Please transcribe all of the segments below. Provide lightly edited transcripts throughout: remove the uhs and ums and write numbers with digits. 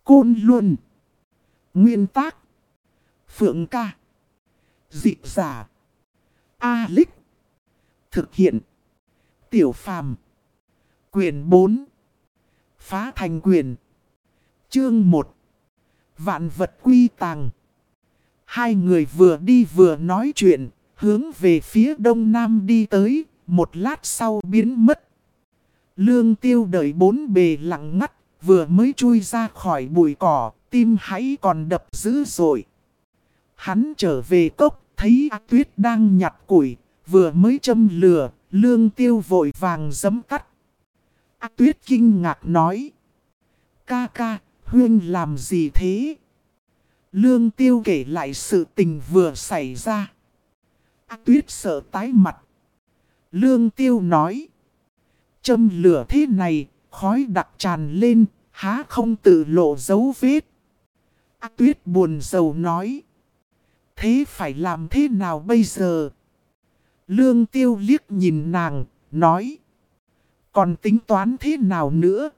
Côn Luân. Nguyên tác. Phượng Ca. Dịch giả. A-Lích. Thực hiện. Tiểu Phàm. Quyển 4. Phá thành quyền. Chương 1. Vạn vật quy tàng. Hai người vừa đi vừa nói chuyện, hướng về phía đông nam đi tới, một lát sau biến mất. Lương Tiêu đợi bốn bề lặng ngắt, vừa mới chui ra khỏi bụi cỏ, tim hãy còn đập dữ dội. Hắn trở về cốc, thấy A Tuyết đang nhặt củi, vừa mới châm lửa, Lương Tiêu vội vàng giẫm tắt. A Tuyết kinh ngạc nói: Ca ca, huynh làm gì thế? Lương Tiêu kể lại sự tình vừa xảy ra. A Tuyết sợ tái mặt. Lương Tiêu nói: Châm lửa thế này, khói đặc tràn lên, há không tự lộ dấu vết. A Tuyết buồn rầu nói: Thế phải làm thế nào bây giờ? Lương Tiêu liếc nhìn nàng, nói: Còn tính toán thế nào nữa?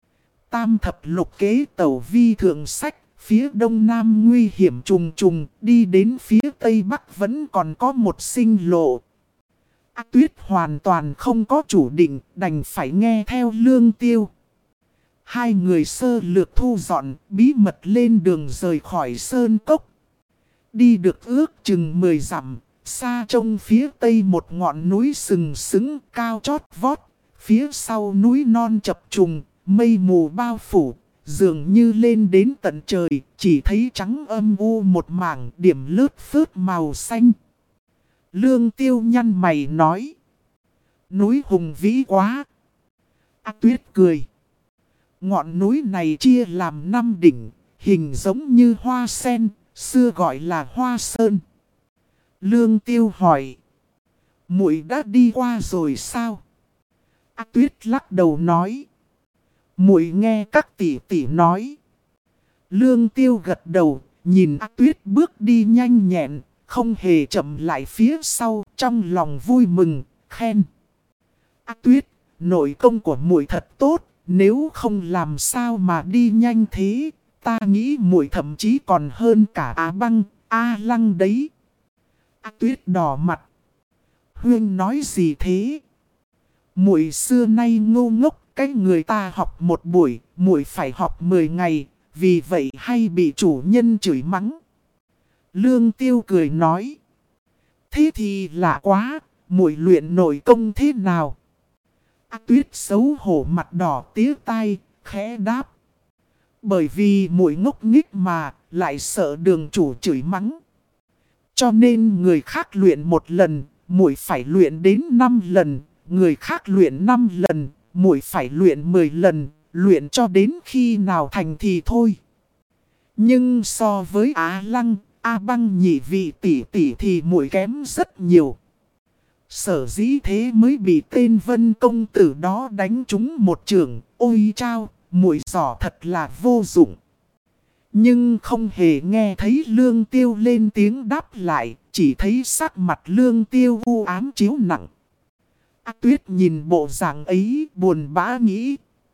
Tam thập lục kế tẩu vi thượng sách, phía đông nam nguy hiểm trùng trùng, đi đến phía tây bắc vẫn còn có một sinh lộ. A Tuyết hoàn toàn không có chủ định, đành phải nghe theo Lương Tiêu. Hai người sơ lược thu dọn, bí mật lên đường rời khỏi sơn cốc. Đi được ước chừng 10 dặm, xa trông phía tây một ngọn núi sừng sững cao chót vót. Phía sau núi non chập trùng, mây mù bao phủ, dường như lên đến tận trời, chỉ thấy trắng âm u một mảng điểm lướt phớt màu xanh. Lương Tiêu nhăn mày nói: Núi hùng vĩ quá. A Tuyết cười: Ngọn núi này chia làm 5 đỉnh, hình giống như hoa sen, xưa gọi là Hoa Sơn. Lương Tiêu hỏi: Muội đã đi qua rồi sao? A Tuyết lắc đầu nói: Muội nghe các tỷ tỷ nói. Lương Tiêu gật đầu, nhìn A Tuyết bước đi nhanh nhẹn, không hề chậm lại phía sau, trong lòng vui mừng, khen: A Tuyết, nội công của muội thật tốt, nếu không làm sao mà đi nhanh thế, ta nghĩ muội thậm chí còn hơn cả Á Băng, A Lăng đấy. A Tuyết đỏ mặt: Huynh nói gì thế? Muội xưa nay ngu ngốc, cái người ta học một buổi, muội phải học 10 ngày, vì vậy hay bị chủ nhân chửi mắng. Lương Tiêu cười nói: Thế thì lạ quá, muội luyện nội công thế nào? A Tuyết xấu hổ mặt đỏ tía tai, khẽ đáp: Bởi vì muội ngốc nghếch mà, lại sợ đường chủ chửi mắng. Cho nên người khác luyện 1 lần, muội phải luyện đến 5 lần, người khác luyện 5 lần, muội phải luyện 10 lần, luyện cho đến khi nào thành thì thôi. Nhưng so với Á Lăng, A Băng nhị vị tỷ tỷ thì muội kém rất nhiều. Sở dĩ thế mới bị tên Vân công tử đó đánh trúng một chưởng, ôi chao, muội giỏ thật là vô dụng. Nhưng không hề nghe thấy Lương Tiêu lên tiếng đáp lại, chỉ thấy sắc mặt Lương Tiêu u ám chiếu nặng. A Tuyết nhìn bộ dạng ấy buồn bã nghĩ: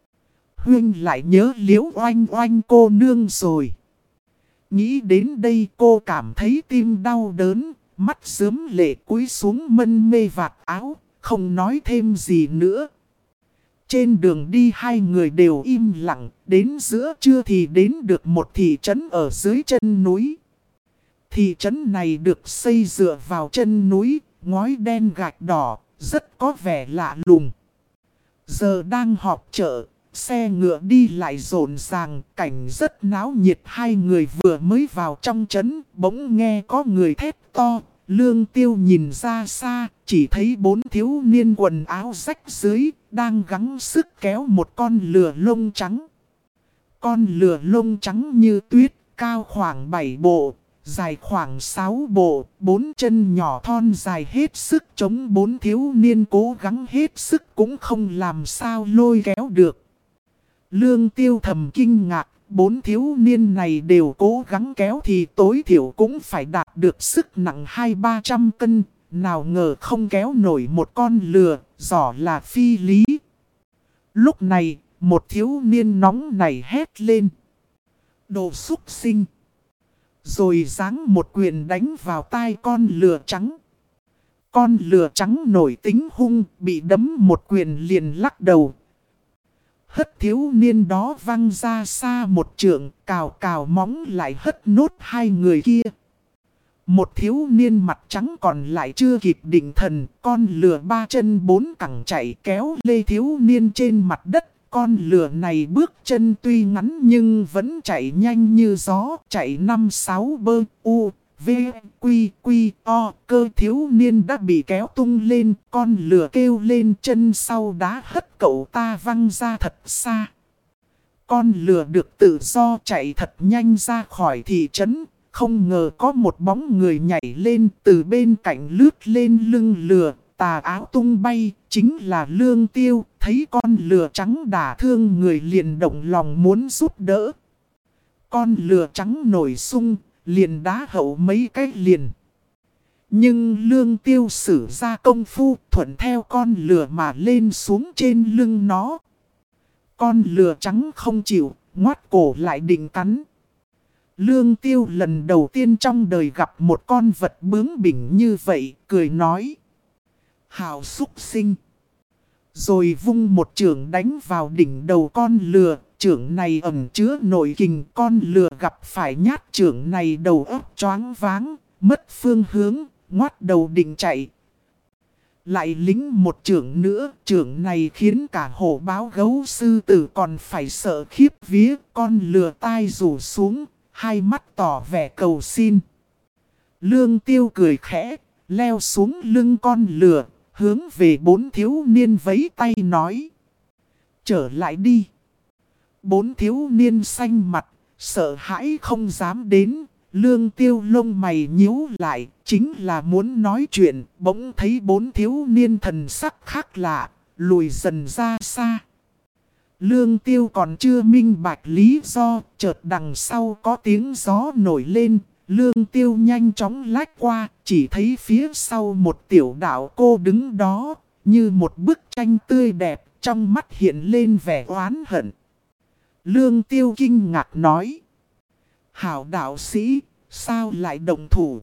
Huynh lại nhớ Liễu Oanh Oanh cô nương rồi. Nghĩ đến đây cô cảm thấy tim đau đớn, mắt rướm lệ cúi xuống mân mê vạt áo, không nói thêm gì nữa. Trên đường đi hai người đều im lặng, đến giữa trưa thì đến được một thị trấn ở dưới chân núi. Thị trấn này được xây dựa vào chân núi, ngói đen gạch đỏ, rất có vẻ lạ lùng. Giờ đang họp chợ, xe ngựa đi lại rộn ràng, cảnh rất náo nhiệt. Hai người vừa mới vào trong trấn, bỗng nghe có người thét to. Lương Tiêu nhìn ra xa, chỉ thấy 4 thiếu niên quần áo rách rưới, đang gắng sức kéo một con lừa lông trắng. Con lừa lông trắng như tuyết, cao khoảng 7 bộ, dài khoảng 6 bộ, 4 chân nhỏ thon dài hết sức chống 4 thiếu niên cố gắng hết sức cũng không làm sao lôi kéo được. Lương Tiêu thầm kinh ngạc, 4 thiếu niên này đều cố gắng kéo thì tối thiểu cũng phải đạt được sức nặng 200-300 cân, nào ngờ không kéo nổi một con lừa, giỏ là phi lý. Lúc này, một thiếu niên nóng nảy hét lên: Đồ súc sinh. Rồi giáng một quyền đánh vào tai con lừa trắng. Con lừa trắng nổi tính hung, bị đấm một quyền liền lắc đầu. Hất thiếu niên đó văng ra xa một trượng, cào cào móng lại hất nốt hai người kia. Một thiếu niên mặt trắng còn lại chưa kịp định thần, con lừa ba chân bốn cẳng chạy kéo lê thiếu niên trên mặt đất. Con lừa này bước chân tuy ngắn nhưng vẫn chạy nhanh như gió, chạy 5-6 bơ, u, v, quy, quy, o. Cơ thiếu niên đã bị kéo tung lên, con lừa kêu lên chân sau đá hất cậu ta văng ra thật xa. Con lừa được tự do chạy thật nhanh ra khỏi thị trấn, không ngờ có một bóng người nhảy lên từ bên cạnh lướt lên lưng lừa. Tà áo tung bay, chính là Lương Tiêu, thấy con lừa trắng đả thương người liền động lòng muốn giúp đỡ. Con lừa trắng nổi sung, liền đá hậu mấy cái liền. Nhưng Lương Tiêu sử ra công phu thuận theo con lừa mà lên xuống trên lưng nó. Con lừa trắng không chịu, ngoắt cổ lại định cắn. Lương Tiêu lần đầu tiên trong đời gặp một con vật bướng bỉnh như vậy, cười nói. Hào xúc sinh. Rồi vung một chưởng đánh vào đỉnh đầu con lừa. Chưởng này ẩn chứa nội kình, con lừa gặp phải nhát chưởng này đầu óc choáng váng, mất phương hướng, ngoắt đầu định chạy. Lại lính một chưởng nữa, chưởng này khiến cả hổ báo gấu sư tử còn phải sợ khiếp vía. Con lừa tai rủ xuống, hai mắt tỏ vẻ cầu xin. Lương Tiêu cười khẽ, leo xuống lưng con lừa. Hướng về bốn thiếu niên vẫy tay nói. Trở lại đi. Bốn thiếu niên xanh mặt, sợ hãi không dám đến. Lương Tiêu lông mày nhíu lại, chính là muốn nói chuyện. Bỗng thấy bốn thiếu niên thần sắc khác lạ, lùi dần ra xa. Lương Tiêu còn chưa minh bạch lý do, chợt đằng sau có tiếng gió nổi lên. Lương Tiêu nhanh chóng lách qua, chỉ thấy phía sau một tiểu đạo cô đứng đó, như một bức tranh tươi đẹp, trong mắt hiện lên vẻ oán hận. Lương Tiêu kinh ngạc nói. Hảo đạo sĩ, sao lại động thủ?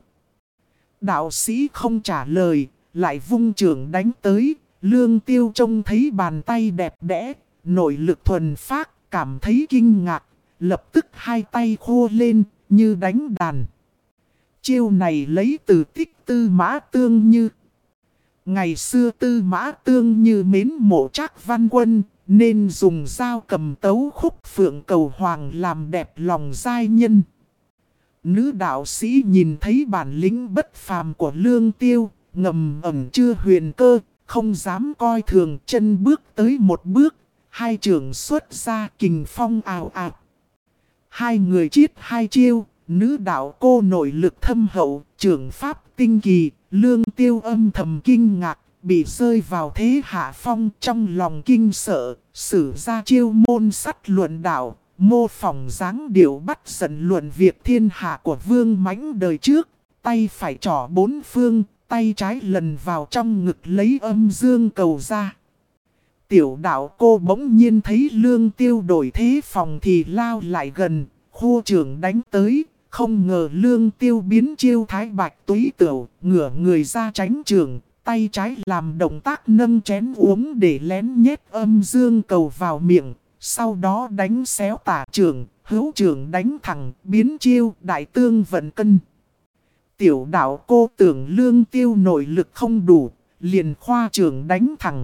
Đạo sĩ không trả lời, lại vung chưởng đánh tới. Lương Tiêu trông thấy bàn tay đẹp đẽ, nội lực thuần phác, cảm thấy kinh ngạc, lập tức hai tay khô lên, như đánh đàn. Chiêu này lấy từ tích Tư Mã Tương Như. Ngày xưa Tư Mã Tương Như mến mộ Trác Văn Quân, nên dùng dao cầm tấu khúc phượng cầu hoàng làm đẹp lòng giai nhân. Nữ đạo sĩ nhìn thấy bản lĩnh bất phàm của Lương Tiêu, ngầm ẩn chưa huyền cơ, không dám coi thường, chân bước tới một bước, hai chưởng xuất ra kình phong ào ạt. Hai người chiết hai chiêu. Nữ đạo cô nội lực thâm hậu, trưởng pháp tinh kỳ, Lương Tiêu âm thầm kinh ngạc, bị rơi vào thế hạ phong trong lòng kinh sợ, sử ra chiêu môn sắt luận đạo, mô phỏng dáng điệu bắt giận luận việc thiên hạ của Vương Mãnh đời trước, tay phải trỏ bốn phương, tay trái lần vào trong ngực lấy âm dương cầu ra. Tiểu đạo cô bỗng nhiên thấy Lương Tiêu đổi thế phòng thì lao lại gần, khô trưởng đánh tới. Không ngờ Lương Tiêu biến chiêu thái bạch túy tửu, ngửa người ra tránh trường, tay trái làm động tác nâng chén uống để lén nhét âm dương cầu vào miệng, sau đó đánh xéo tả trường, hữu trường đánh thẳng, biến chiêu đại tương vận cân. Tiểu đạo cô tưởng Lương Tiêu nội lực không đủ, liền khoa trường đánh thẳng.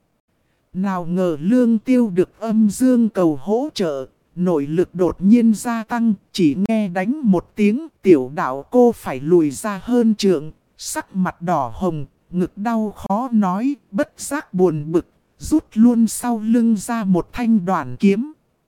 Nào ngờ Lương Tiêu được âm dương cầu hỗ trợ. Nội lực đột nhiên gia tăng, chỉ nghe đánh một tiếng tiểu đạo cô phải lùi ra hơn trượng, sắc mặt đỏ hồng, ngực đau khó nói, bất giác buồn bực, rút luôn sau lưng ra một thanh đoản kiếm.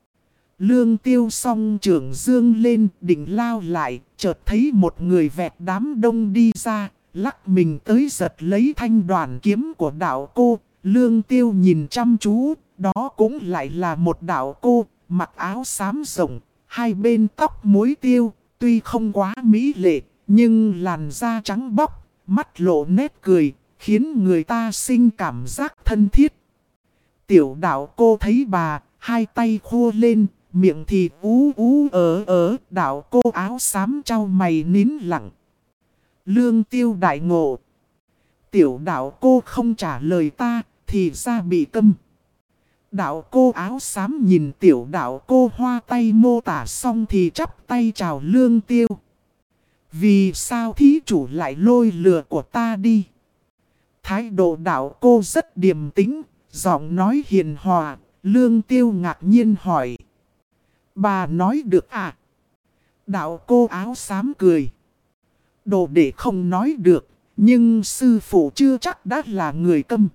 Lương Tiêu song trưởng dương lên, định lao lại, chợt thấy một người vẹt đám đông đi ra, lắc mình tới giật lấy thanh đoản kiếm của đạo cô. Lương Tiêu nhìn chăm chú, đó cũng lại là một đạo cô. Mặc áo xám rộng, hai bên tóc muối tiêu, tuy không quá mỹ lệ, nhưng làn da trắng bóc, mắt lộ nét cười, khiến người ta sinh cảm giác thân thiết. Tiểu đạo cô thấy bà, hai tay khô lên, miệng thì ú ú đạo cô áo xám trao mày nín lặng. Lương Tiêu đại ngộ. Tiểu đạo cô không trả lời ta, thì ra bị câm. Đạo cô áo xám nhìn tiểu đạo cô hoa tay mô tả xong thì chắp tay chào Lương Tiêu. Vì sao thí chủ lại lôi lừa của ta đi? Thái độ đạo cô rất điềm tĩnh, giọng nói hiền hòa. Lương Tiêu ngạc nhiên hỏi. Bà nói được à? Đạo cô áo xám cười. Đồ đệ không nói được, nhưng sư phụ chưa chắc đã là người câm.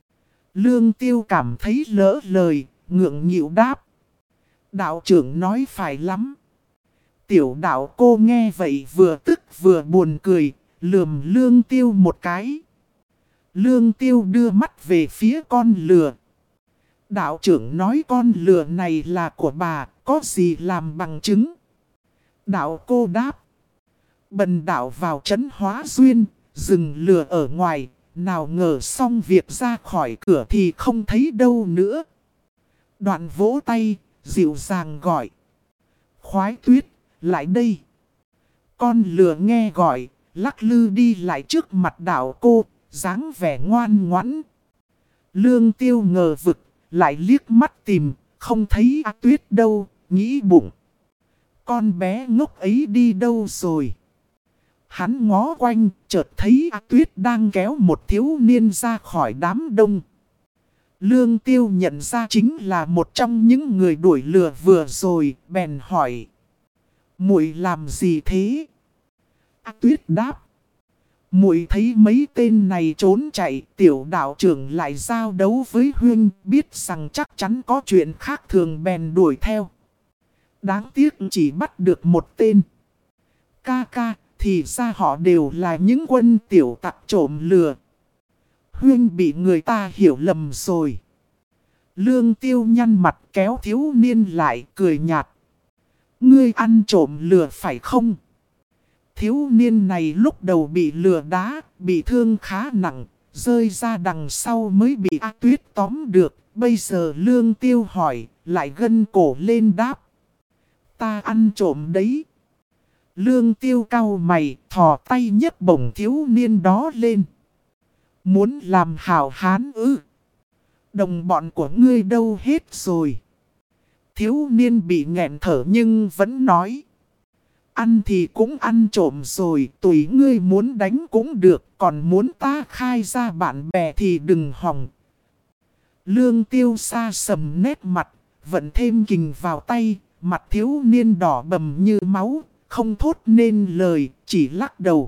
Lương Tiêu cảm thấy lỡ lời, ngượng nghịu đáp. Đạo trưởng nói phải lắm. Tiểu đạo cô nghe vậy vừa tức vừa buồn cười, lườm Lương Tiêu một cái. Lương Tiêu đưa mắt về phía con lừa. Đạo trưởng nói con lừa này là của bà, có gì làm bằng chứng? Đạo cô đáp. Bần đạo vào trấn Hóa Duyên, dừng lừa ở ngoài, nào ngờ xong việc ra khỏi cửa thì không thấy đâu nữa. Đoạn vỗ tay, dịu dàng gọi. Khoái Tuyết, lại đây. Con lừa nghe gọi, lắc lư đi lại trước mặt đạo cô, dáng vẻ ngoan ngoãn. Lương Tiêu ngờ vực, lại liếc mắt tìm, không thấy A Tuyết đâu, nghĩ bụng. Con bé ngốc ấy đi đâu rồi? Hắn ngó quanh, chợt thấy A Tuyết đang kéo một thiếu niên ra khỏi đám đông. Lương Tiêu nhận ra chính là một trong những người đuổi lừa vừa rồi, bèn hỏi. Muội làm gì thế? A Tuyết đáp. Muội thấy mấy tên này trốn chạy, tiểu đạo trưởng lại giao đấu với huynh, biết rằng chắc chắn có chuyện khác thường bèn đuổi theo. Đáng tiếc chỉ bắt được một tên. Ca ca, thì ra họ đều là những quân tiểu tặc trộm lừa. Huynh bị người ta hiểu lầm rồi. Lương Tiêu nhăn mặt kéo thiếu niên lại cười nhạt. Ngươi ăn trộm lừa phải không? Thiếu niên này lúc đầu bị lừa đá, bị thương khá nặng, rơi ra đằng sau mới bị A Tuyết tóm được. Bây giờ Lương Tiêu hỏi, lại gân cổ lên đáp. Ta ăn trộm đấy. Lương Tiêu cau mày, thò tay nhấc bổng thiếu niên đó lên. Muốn làm hảo hán ư? Đồng bọn của ngươi đâu hết rồi? Thiếu niên bị nghẹn thở nhưng vẫn nói. Ăn thì cũng ăn trộm rồi, tùy ngươi muốn đánh cũng được, còn muốn ta khai ra bạn bè thì đừng hòng. Lương Tiêu xa sầm nét mặt, vẫn thêm kình vào tay, mặt thiếu niên đỏ bầm như máu, không thốt nên lời, chỉ lắc đầu.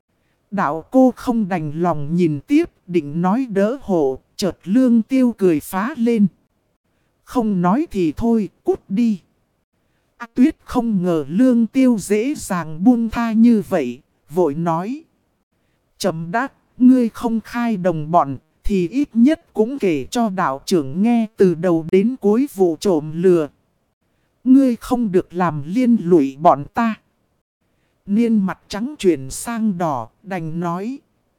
Đạo cô không đành lòng nhìn tiếp, định nói đỡ hộ, chợt Lương Tiêu cười phá lên. Không nói thì thôi, cút đi. A Tuyết không ngờ Lương Tiêu dễ dàng buông tha như vậy, vội nói. Chấm đắc, ngươi không khai đồng bọn, thì ít nhất cũng kể cho đạo trưởng nghe từ đầu đến cuối vụ trộm lừa. Ngươi không được làm liên lụy bọn ta. Niên mặt trắng chuyển sang đỏ, đành nói.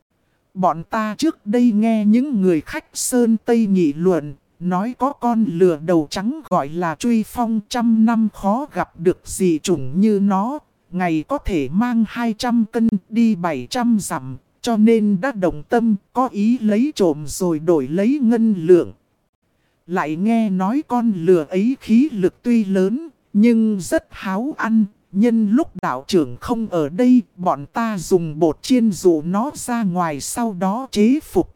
Bọn ta trước đây nghe những người khách Sơn Tây nghị luận, nói có con lừa đầu trắng gọi là Truy Phong, 100 năm khó gặp được gì chủng như nó. Ngày có thể mang 200 cân đi 700 dặm, cho nên đã động tâm, có ý lấy trộm rồi đổi lấy ngân lượng. Lại nghe nói con lừa ấy khí lực tuy lớn, nhưng rất háo ăn. Nhân lúc đạo trưởng không ở đây, bọn ta dùng bột chiên dụ nó ra ngoài sau đó chế phục.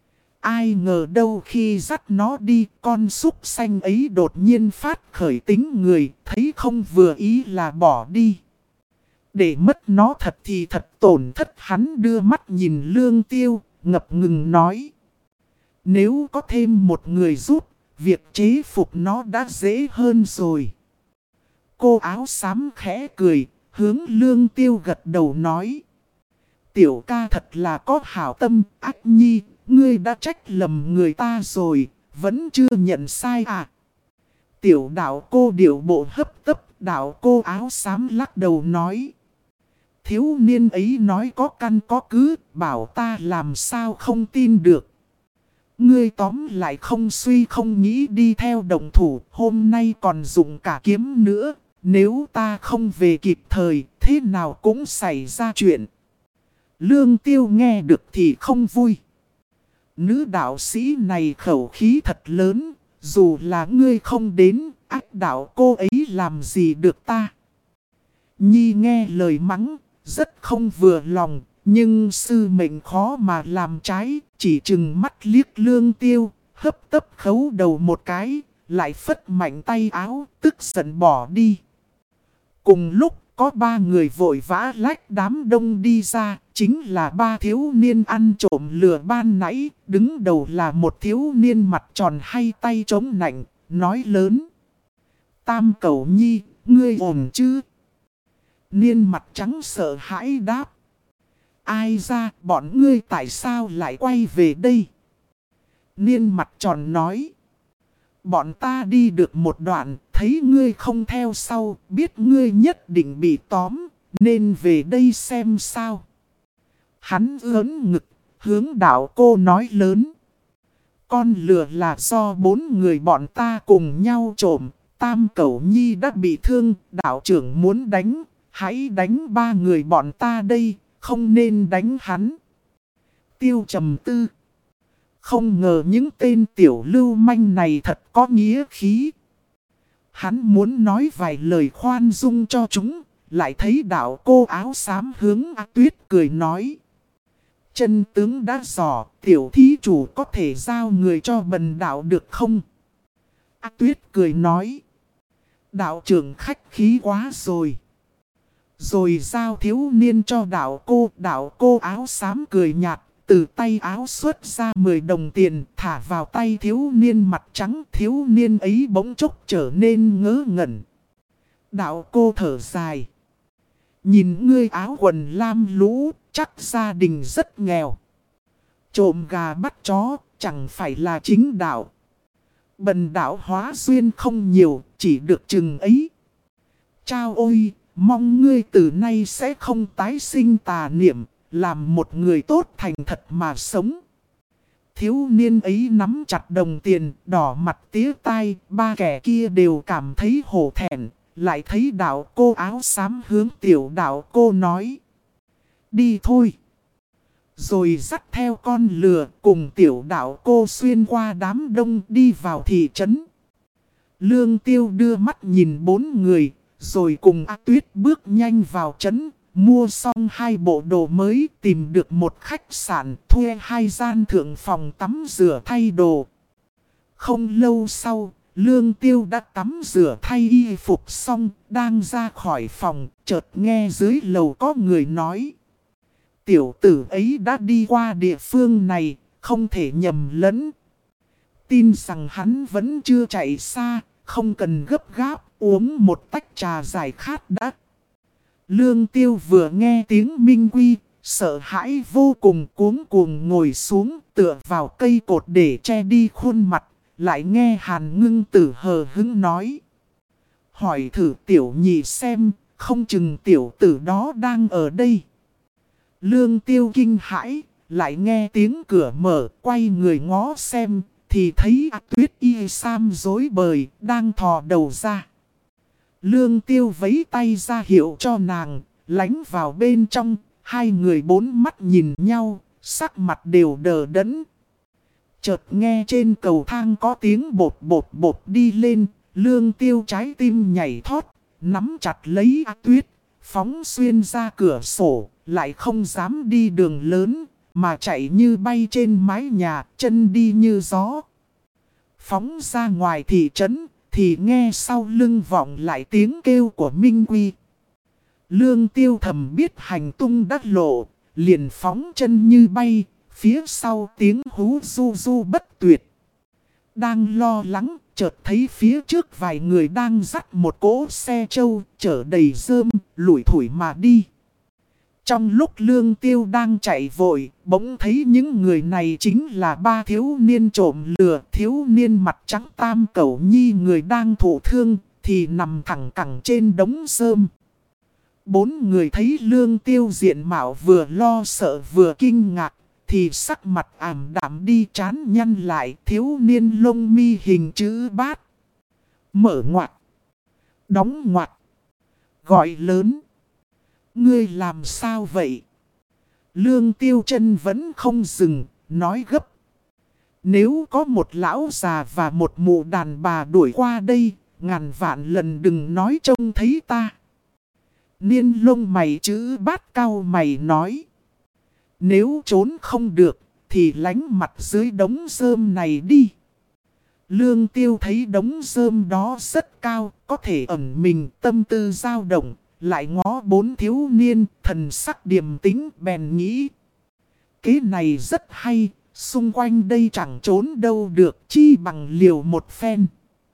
Ai ngờ đâu khi dắt nó đi, con súc xanh ấy đột nhiên phát khởi tính người, thấy không vừa ý là bỏ đi. Để mất nó thật thì thật tổn thất. Hắn đưa mắt nhìn Lương Tiêu, ngập ngừng nói. Nếu có thêm một người giúp, việc chế phục nó đã dễ hơn rồi. Cô áo xám khẽ cười, hướng Lương Tiêu gật đầu nói. Tiểu ca thật là có hảo tâm, Ách Nhi, ngươi đã trách lầm người ta rồi, vẫn chưa nhận sai à. Tiểu đạo cô điệu bộ hấp tấp, đạo cô áo xám lắc đầu nói. Thiếu niên ấy nói có căn có cứ, bảo ta làm sao không tin được. Ngươi tóm lại không suy không nghĩ đi theo đồng thủ, hôm nay còn dùng cả kiếm nữa. Nếu ta không về kịp thời, thế nào cũng xảy ra chuyện. Lương Tiêu nghe được thì không vui. Nữ đạo sĩ này khẩu khí thật lớn, dù là ngươi không đến, ác đạo cô ấy làm gì được ta. Nhi nghe lời mắng, rất không vừa lòng, nhưng sư mệnh khó mà làm trái, chỉ chừng mắt liếc Lương Tiêu, hấp tấp khấu đầu một cái, lại phất mạnh tay áo, tức giận bỏ đi. Cùng lúc có ba người vội vã lách đám đông đi ra, chính là ba thiếu niên ăn trộm lừa ban nãy, đứng đầu là một thiếu niên mặt tròn hay tay chống nạnh, nói lớn. Tam Cẩu Nhi, ngươi ổn chứ? Niên mặt trắng sợ hãi đáp. Ai ra, bọn ngươi tại sao lại quay về đây? Niên mặt tròn nói. Bọn ta đi được một đoạn, thấy ngươi không theo sau, biết ngươi nhất định bị tóm, nên về đây xem sao. Hắn ớn ngực, hướng đạo cô nói lớn. Con lừa là do 4 người bọn ta cùng nhau trộm, Tam Cẩu Nhi đã bị thương, đạo trưởng muốn đánh, hãy đánh 3 người bọn ta đây, không nên đánh hắn. Tiêu trầm tư. Không ngờ những tên tiểu lưu manh này thật có nghĩa khí. Hắn muốn nói vài lời khoan dung cho chúng, lại thấy đạo cô áo xám hướng A Tuyết cười nói. Chân tướng đã rõ, tiểu thí chủ có thể giao người cho bần đạo được không? A Tuyết cười nói. Đạo trưởng khách khí quá rồi. Rồi giao thiếu niên cho đạo cô áo xám cười nhạt. Từ tay áo xuất ra 10 đồng tiền thả vào tay thiếu niên mặt trắng. Thiếu niên ấy bỗng chốc trở nên ngớ ngẩn. Đạo cô thở dài. Nhìn ngươi áo quần lam lũ, chắc gia đình rất nghèo. Trộm gà bắt chó, chẳng phải là chính đạo. Bần đạo hóa duyên không nhiều, chỉ được chừng ấy. Chao ôi, mong ngươi từ nay sẽ không tái sinh tà niệm. Làm một người tốt thành thật mà sống. Thiếu niên ấy nắm chặt đồng tiền, đỏ mặt tía tai, ba kẻ kia đều cảm thấy hổ thẹn. Lại thấy đạo cô áo xám hướng tiểu đạo cô nói. Đi thôi. Rồi dắt theo con lừa cùng tiểu đạo cô xuyên qua đám đông đi vào thị trấn. Lương Tiêu đưa mắt nhìn 4 người, rồi cùng A Tuyết bước nhanh vào trấn. Mua xong 2 bộ đồ mới, tìm được một khách sạn, thuê 2 gian thượng phòng tắm rửa thay đồ. Không lâu sau, Lương Tiêu đã tắm rửa thay y phục xong, đang ra khỏi phòng, chợt nghe dưới lầu có người nói. Tiểu tử ấy đã đi qua địa phương này, không thể nhầm lẫn. Tin rằng hắn vẫn chưa chạy xa, không cần gấp gáp, uống một tách trà giải khát đã. Lương Tiêu vừa nghe tiếng minh quy, sợ hãi vô cùng cuống cuồng ngồi xuống tựa vào cây cột để che đi khuôn mặt, lại nghe Hàn Ngưng Tử hờ hững nói. Hỏi thử tiểu nhị xem, không chừng tiểu tử đó đang ở đây. Lương Tiêu kinh hãi, lại nghe tiếng cửa mở, quay người ngó xem, thì thấy A Tuyết y sam rối bời, đang thò đầu ra. Lương Tiêu vẫy tay ra hiệu cho nàng, lánh vào bên trong, 2 người 4 mắt nhìn nhau, sắc mặt đều đờ đẫn. Chợt nghe trên cầu thang có tiếng bột bột bột đi lên, Lương Tiêu trái tim nhảy thót, nắm chặt lấy A Tuyết, phóng xuyên ra cửa sổ, lại không dám đi đường lớn, mà chạy như bay trên mái nhà, chân đi như gió. Phóng ra ngoài thị trấn, thì nghe sau lưng vọng lại tiếng kêu của Minh Quy. Lương Tiêu thầm biết hành tung đắc lộ, liền phóng chân như bay, phía sau tiếng hú du du bất tuyệt. Đang lo lắng, chợt thấy phía trước vài người đang dắt một cỗ xe trâu, chở đầy rơm, lủi thủi mà đi. Trong lúc Lương Tiêu đang chạy vội, bỗng thấy những người này chính là 3 thiếu niên trộm lừa. Thiếu niên mặt trắng Tam Cẩu Nhi người đang thụ thương, thì nằm thẳng cẳng trên đống rơm. 4 người thấy Lương Tiêu diện mạo vừa lo sợ vừa kinh ngạc, thì sắc mặt ảm đạm đi, trán nhăn lại. Thiếu niên lông mi hình chữ bát. Mở ngoặc. Đóng ngoặc. Gọi lớn. Ngươi làm sao vậy? Lương Tiêu Chân vẫn không dừng, nói gấp. Nếu có một lão già và một mụ đàn bà đuổi qua đây, ngàn vạn lần đừng nói trông thấy ta. Niên lông mày chữ bát cau mày nói. Nếu trốn không được, thì lánh mặt dưới đống rơm này đi. Lương Tiêu thấy đống rơm đó rất cao, có thể ẩn mình, tâm tư dao động, lại ngó bốn thiếu niên, thần sắc điềm tĩnh, bèn nghĩ. Kế này rất hay, xung quanh đây chẳng trốn đâu được, chi bằng liều một phen.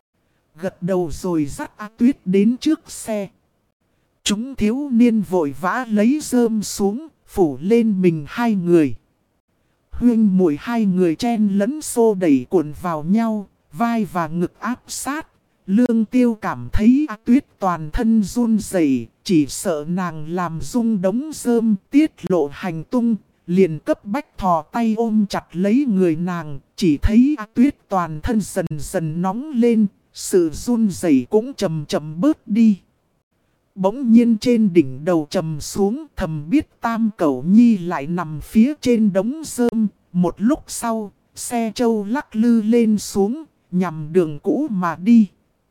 Gật đầu rồi dắt A Tuyết đến trước xe. Chúng thiếu niên vội vã lấy rơm xuống, phủ lên mình hai người. Huynh muội hai người chen lẫn xô đẩy cuộn vào nhau, vai và ngực áp sát. Lương Tiêu cảm thấy A Tuyết toàn thân run rẩy, chỉ sợ nàng làm rung đống rơm tiết lộ hành tung, liền cấp bách thò tay ôm chặt lấy người nàng. Chỉ thấy A Tuyết toàn thân dần dần nóng lên, sự run rẩy cũng chậm chậm bớt đi. Bỗng nhiên trên đỉnh đầu trầm xuống, thầm biết Tam Cẩu Nhi lại nằm phía trên đống rơm. Một lúc sau, xe trâu lắc lư lên xuống, nhằm đường cũ mà đi.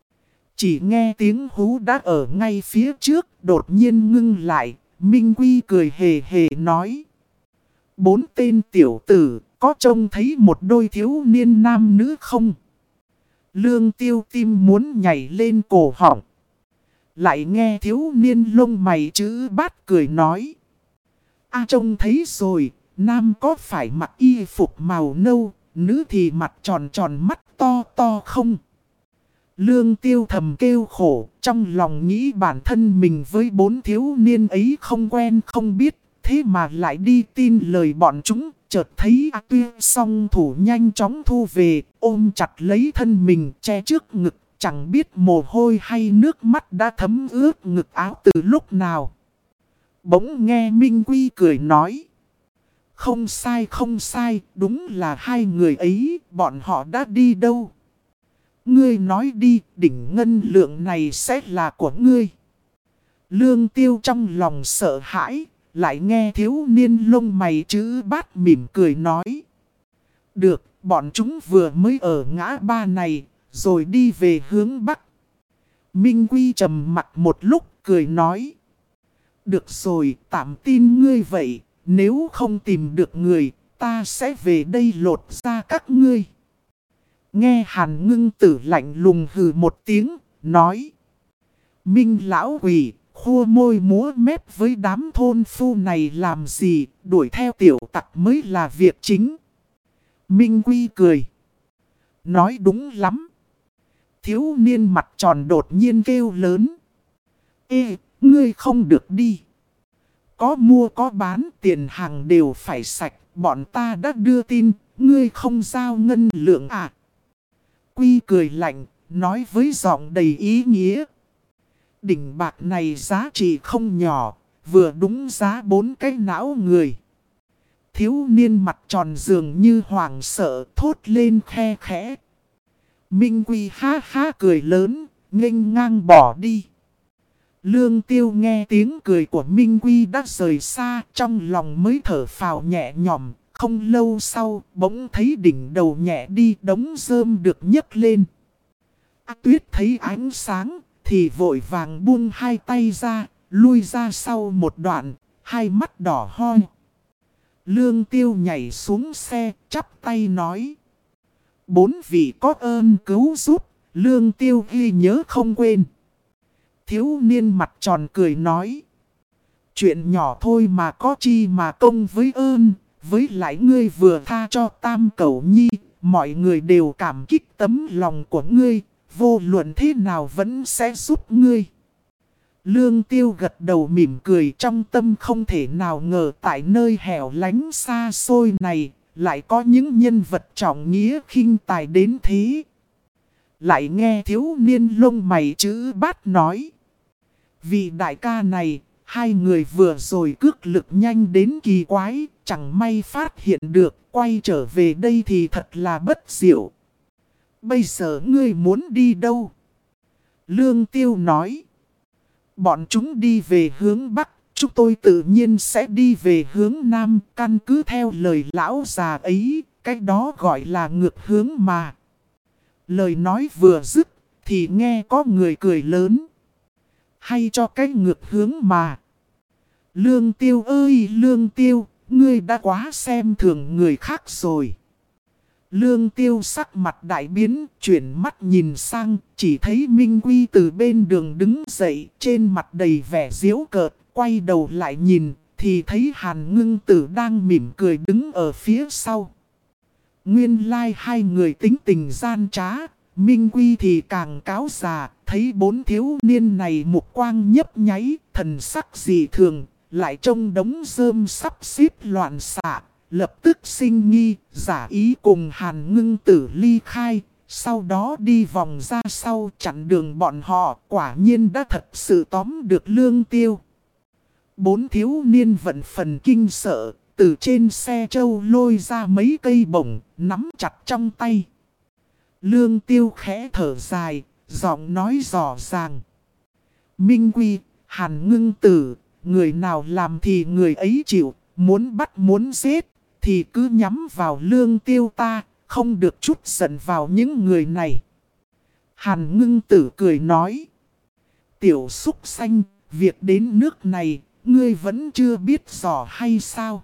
Chỉ nghe tiếng hú đã ở ngay phía trước, đột nhiên ngưng lại. Minh Quy cười hề hề nói. Bốn tên tiểu tử, có trông thấy một đôi thiếu niên nam nữ không? Lương Tiêu tim muốn nhảy lên cổ họng. Lại nghe thiếu niên lông mày chữ bát cười nói. Trông thấy rồi, nam có phải mặc y phục màu nâu, nữ thì mặt tròn tròn mắt to to không? Lương Tiêu thầm kêu khổ, trong lòng nghĩ bản thân mình với bốn thiếu niên ấy không quen không biết, thế mà lại đi tin lời bọn chúng. Chợt thấy A Tuyết song thủ nhanh chóng thu về, ôm chặt lấy thân mình che trước ngực, chẳng biết mồ hôi hay nước mắt đã thấm ướt ngực áo từ lúc nào. Bỗng nghe Minh Quy cười nói. Không sai không sai, đúng là hai người ấy, bọn họ đã đi đâu? Ngươi nói đi, đỉnh ngân lượng này sẽ là của ngươi. Lương Tiêu trong lòng sợ hãi, lại nghe thiếu niên lông mày chữ bát mỉm cười nói. Được, bọn chúng vừa mới ở ngã ba này, rồi đi về hướng bắc. Minh Quy trầm mặt một lúc, cười nói. Được rồi, tạm tin ngươi vậy, nếu không tìm được người, ta sẽ về đây lột ra các ngươi. Nghe Hàn Ngưng Tử lạnh lùng hừ một tiếng, nói. Minh lão quỷ, khua môi múa mép với đám thôn phu này làm gì, đuổi theo tiểu tặc mới là việc chính. Minh Quy cười. Nói đúng lắm. Thiếu niên mặt tròn đột nhiên kêu lớn. Ê, ngươi không được đi. Có mua có bán, tiền hàng đều phải sạch, bọn ta đã đưa tin, ngươi không giao ngân lượng à? Quy cười lạnh, nói với giọng đầy ý nghĩa. Đỉnh bạc này giá trị không nhỏ, vừa đúng giá 4 cái não người. Thiếu niên mặt tròn dường như hoảng sợ thốt lên khe khẽ. Minh Quy ha ha cười lớn, nghênh ngang bỏ đi. Lương Tiêu nghe tiếng cười của Minh Quy đã rời xa, trong lòng mới thở phào nhẹ nhõm. Không lâu sau, bỗng thấy đỉnh đầu nhẹ đi, đống rơm được nhấc lên. A Tuyết thấy ánh sáng, thì vội vàng buông hai tay ra, lui ra sau một đoạn, hai mắt đỏ hoe. Lương Tiêu nhảy xuống xe, chắp tay nói. 4 vị có ơn cứu giúp, Lương Tiêu ghi nhớ không quên. Thiếu niên mặt tròn cười nói. Chuyện nhỏ thôi mà có chi mà công với ơn, với lại ngươi vừa tha cho Tam Cẩu Nhi, mọi người đều cảm kích tấm lòng của ngươi, vô luận thế nào vẫn sẽ giúp ngươi. Lương Tiêu gật đầu mỉm cười, trong tâm không thể nào ngờ tại nơi hẻo lánh xa xôi này, lại có những nhân vật trọng nghĩa khinh tài đến thế. Lại nghe thiếu niên lông mày chữ bát nói. Vị đại ca này, hai người vừa rồi cước lực nhanh đến kỳ quái, chẳng may phát hiện được, quay trở về đây thì thật là bất diệu. Bây giờ ngươi muốn đi đâu? Lương Tiêu nói. Bọn chúng đi về hướng Bắc, chúng tôi tự nhiên sẽ đi về hướng Nam, căn cứ theo lời lão già ấy, cái đó gọi là ngược hướng mà. Lời nói vừa dứt, thì nghe có người cười lớn. Hay cho cái ngược hướng mà. Lương Tiêu ơi Lương Tiêu, ngươi đã quá xem thường người khác rồi. Lương Tiêu sắc mặt đại biến, chuyển mắt nhìn sang, chỉ thấy Minh Quy từ bên đường đứng dậy, trên mặt đầy vẻ giễu cợt, quay đầu lại nhìn, thì thấy Hàn Ngưng Tử đang mỉm cười đứng ở phía sau. Nguyên lai hai người tính tình gian trá, Minh Quy thì càng cáo già, thấy bốn thiếu niên này mục quang nhấp nháy, thần sắc dị thường, lại trông đống rơm sắp xếp loạn xạ. Lập tức sinh nghi, giả ý cùng Hàn Ngưng Tử ly khai, sau đó đi vòng ra sau chặn đường bọn họ, quả nhiên đã thật sự tóm được Lương Tiêu. Bốn thiếu niên vận phần kinh sợ, từ trên xe trâu lôi ra mấy cây bổng, nắm chặt trong tay. Lương Tiêu khẽ thở dài, giọng nói rõ ràng. Minh Quy, Hàn Ngưng Tử, người nào làm thì người ấy chịu, muốn bắt muốn giết. Thì cứ nhắm vào Lương Tiêu ta, không được chút giận vào những người này. Hàn Ngưng Tử cười nói. Tiểu súc xanh, việc đến nước này, ngươi vẫn chưa biết rõ hay sao?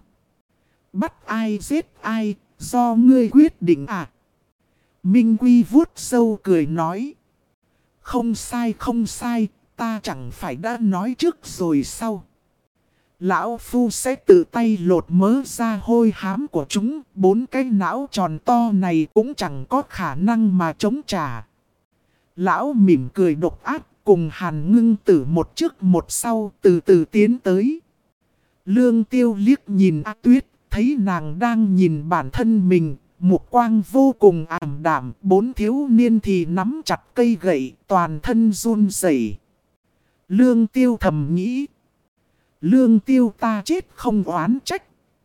Bắt ai giết ai, do ngươi quyết định à? Minh Quy vuốt râu cười nói. Không sai không sai, ta chẳng phải đã nói trước rồi sao? Lão Phu sẽ tự tay lột mớ ra hôi hám của chúng, bốn cái não tròn to này cũng chẳng có khả năng mà chống trả. Lão mỉm cười độc ác, cùng Hàn Ngưng Tử một trước một sau từ từ tiến tới. Lương Tiêu liếc nhìn A Tuyết, thấy nàng đang nhìn bản thân mình, mục quang vô cùng ảm đạm, bốn thiếu niên thì nắm chặt cây gậy, toàn thân run rẩy. Lương Tiêu thầm nghĩ. Lương Tiêu ta chết không oán trách.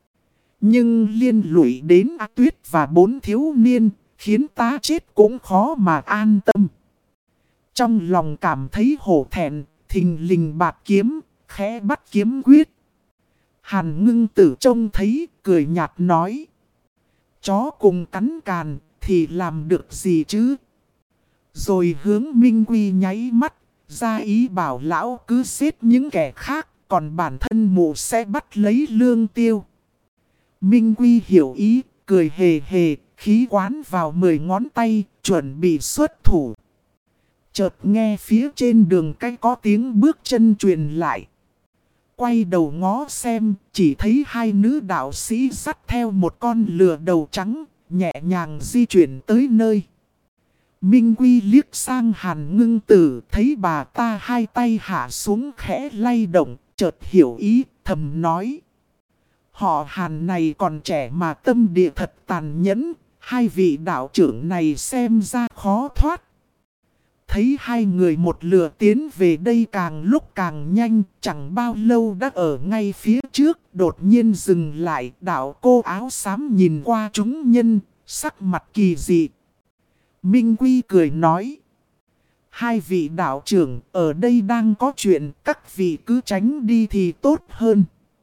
Nhưng liên lụy đến A Tuyết và bốn thiếu niên, khiến ta chết cũng khó mà an tâm. Trong lòng cảm thấy hổ thẹn, thình lình bạt kiếm, khẽ bắt kiếm quyết. Hàn Ngưng Tử trông thấy, cười nhạt nói. Chó cùng cắn càn, thì làm được gì chứ? Rồi hướng Minh Quy nháy mắt, ra ý bảo lão cứ giết những kẻ khác. Còn bản thân mụ sẽ bắt lấy Lương Tiêu. Minh Quy hiểu ý, cười hề hề, khí quán vào 10 ngón tay, chuẩn bị xuất thủ. Chợt nghe phía trên đường cái có tiếng bước chân truyền lại. Quay đầu ngó xem, chỉ thấy hai nữ đạo sĩ dắt theo một con lừa đầu trắng, nhẹ nhàng di chuyển tới nơi. Minh Quy liếc sang Hàn Ngưng Tử, thấy bà ta hai tay hạ xuống khẽ lay động. Chợt hiểu ý, thầm nói. Họ Hàn này còn trẻ mà tâm địa thật tàn nhẫn, hai vị đạo trưởng này xem ra khó thoát. Thấy hai người một lừa tiến về đây càng lúc càng nhanh, chẳng bao lâu đã ở ngay phía trước, đột nhiên dừng lại, đạo cô áo xám nhìn qua chúng nhân, sắc mặt kỳ dị. Minh Quy cười nói. Hai vị đạo trưởng ở đây đang có chuyện, các vị cứ tránh đi thì tốt hơn.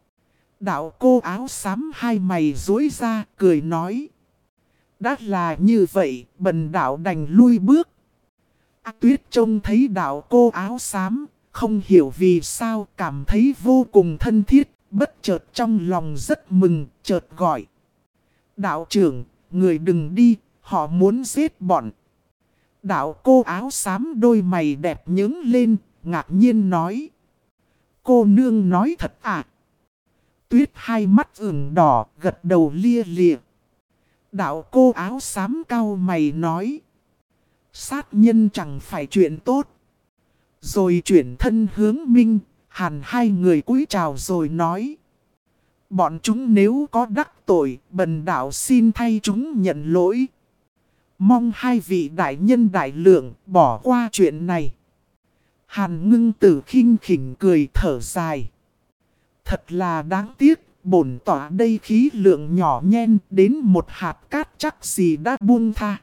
Đạo cô áo xám hai mày rối ra, cười nói. Đã là như vậy, bần đạo đành lui bước. A Tuyết trông thấy đạo cô áo xám, không hiểu vì sao cảm thấy vô cùng thân thiết, bất chợt trong lòng rất mừng, chợt gọi. Đạo trưởng, người đừng đi, họ muốn giết bọn. Đạo cô áo xám đôi mày đẹp nhướng lên, ngạc nhiên nói. Cô nương nói thật à? Tuyết hai mắt ửng đỏ, gật đầu lia lịa. Đạo cô áo xám cau mày nói. Sát nhân chẳng phải chuyện tốt. Rồi chuyển thân hướng Minh, Hàn hai người cúi chào rồi nói. Bọn chúng nếu có đắc tội, bần đạo xin thay chúng nhận lỗi. Mong hai vị đại nhân đại lượng bỏ qua chuyện này. Hàn Ngưng Tử khinh khỉnh cười thở dài. Thật là đáng tiếc, bổn tỏa đây khí lượng nhỏ nhen đến một hạt cát chắc gì đã buông tha.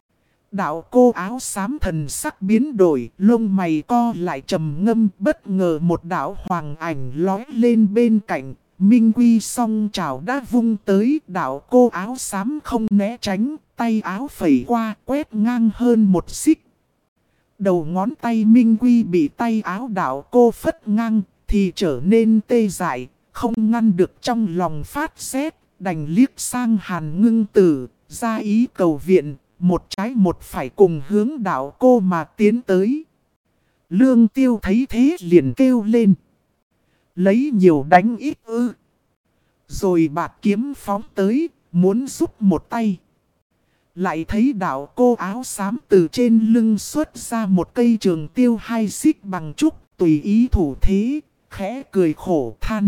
Đạo cô áo xám thần sắc biến đổi, lông mày co lại trầm ngâm, bất ngờ một đạo hoàng ảnh lói lên bên cạnh. Minh Quy song trào đã vung tới, đạo cô áo xám không né tránh, tay áo phẩy qua quét ngang hơn một xích. Đầu ngón tay Minh Quy bị tay áo đạo cô phất ngang thì trở nên tê dại, không ngăn được trong lòng phát rét, đành liếc sang Hàn Ngưng Tử, ra ý cầu viện, một trái một phải cùng hướng đạo cô mà tiến tới. Lương Tiêu thấy thế liền kêu lên: lấy nhiều đánh ít ư? Rồi bạt kiếm phóng tới, muốn giúp một tay. Lại thấy đạo cô áo xám từ trên lưng xuất ra một cây trường tiêu 2 xích bằng trúc, tùy ý thủ thế, khẽ cười khổ than: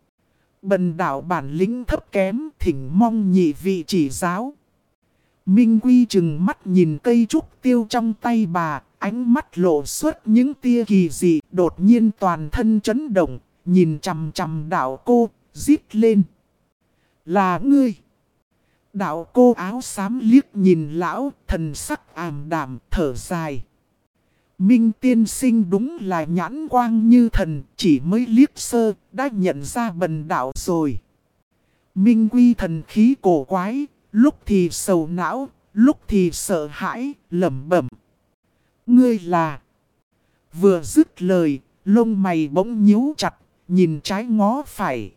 bần đạo bản lĩnh thấp kém, thỉnh mong nhị vị chỉ giáo. Minh Quy trừng mắt nhìn cây trúc tiêu trong tay bà, ánh mắt lộ xuất những tia kỳ dị, đột nhiên toàn thân chấn động, nhìn chằm chằm đạo cô, rít lên: là ngươi! Đạo cô áo xám liếc nhìn lão, thần sắc ảm đạm, thở dài. Minh tiên sinh đúng là nhãn quang như thần, chỉ mới liếc sơ, đã nhận ra bần đạo rồi. Minh Quy thần khí cổ quái, lúc thì sầu não, lúc thì sợ hãi, lẩm bẩm: ngươi là... Vừa dứt lời, lông mày bỗng nhíu chặt, nhìn trái ngó phải.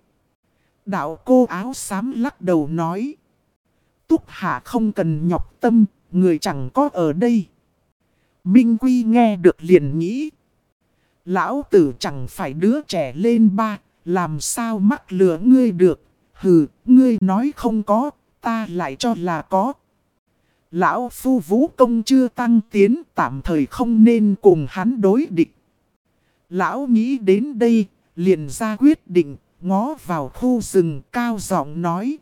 Đạo cô áo xám lắc đầu nói: Túc Hạ không cần nhọc tâm, người chẳng có ở đây. Minh Quy nghe được liền nghĩ: lão tử chẳng phải đứa trẻ lên 3, làm sao mắc lừa ngươi được. Hừ, ngươi nói không có, ta lại cho là có. Lão phu vũ công chưa tăng tiến, tạm thời không nên cùng hắn đối địch. Lão nghĩ đến đây, liền ra quyết định, ngó vào khu rừng cao giọng nói: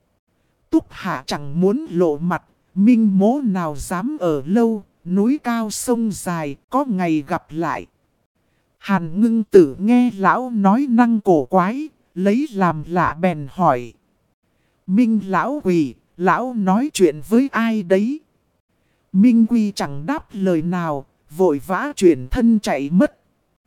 Túc Hạ chẳng muốn lộ mặt, minh mố nào dám ở lâu, núi cao sông dài, có ngày gặp lại. Hàn Ngưng Tử nghe lão nói năng cổ quái, lấy làm lạ bèn hỏi: Minh lão quỷ, lão nói chuyện với ai đấy? Minh Quy chẳng đáp lời nào, vội vã chuyển thân chạy mất.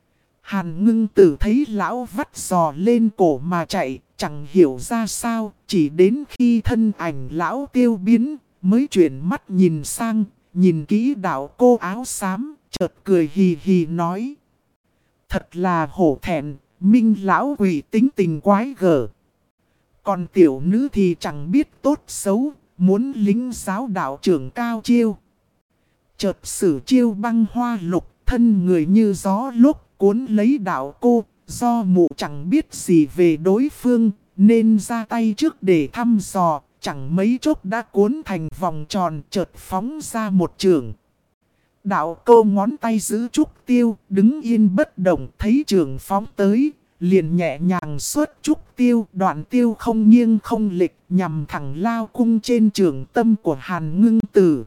Hàn Ngưng Tử thấy lão vắt giò lên cổ mà chạy, chẳng hiểu ra sao, chỉ đến khi thân ảnh lão tiêu biến, mới chuyển mắt nhìn sang, nhìn kỹ đạo cô áo xám, chợt cười hì hì nói: thật là hổ thẹn, Minh lão quỷ tính tình quái gở. Còn tiểu nữ thì chẳng biết tốt xấu, muốn lính giáo đạo trưởng cao chiêu. Chợt sử chiêu băng hoa lục, thân người như gió lúc cuốn lấy đạo cô, do mụ chẳng biết gì về đối phương, nên ra tay trước để thăm dò, chẳng mấy chốc đã cuốn thành vòng tròn, chợt phóng ra một trường. Đạo cô ngón tay giữ trúc tiêu, đứng yên bất động, thấy trường phóng tới, liền nhẹ nhàng xuất trúc tiêu, đoạn tiêu không nghiêng không lệch, nhằm thẳng lao cung trên trường tâm của Hàn Ngưng Tử.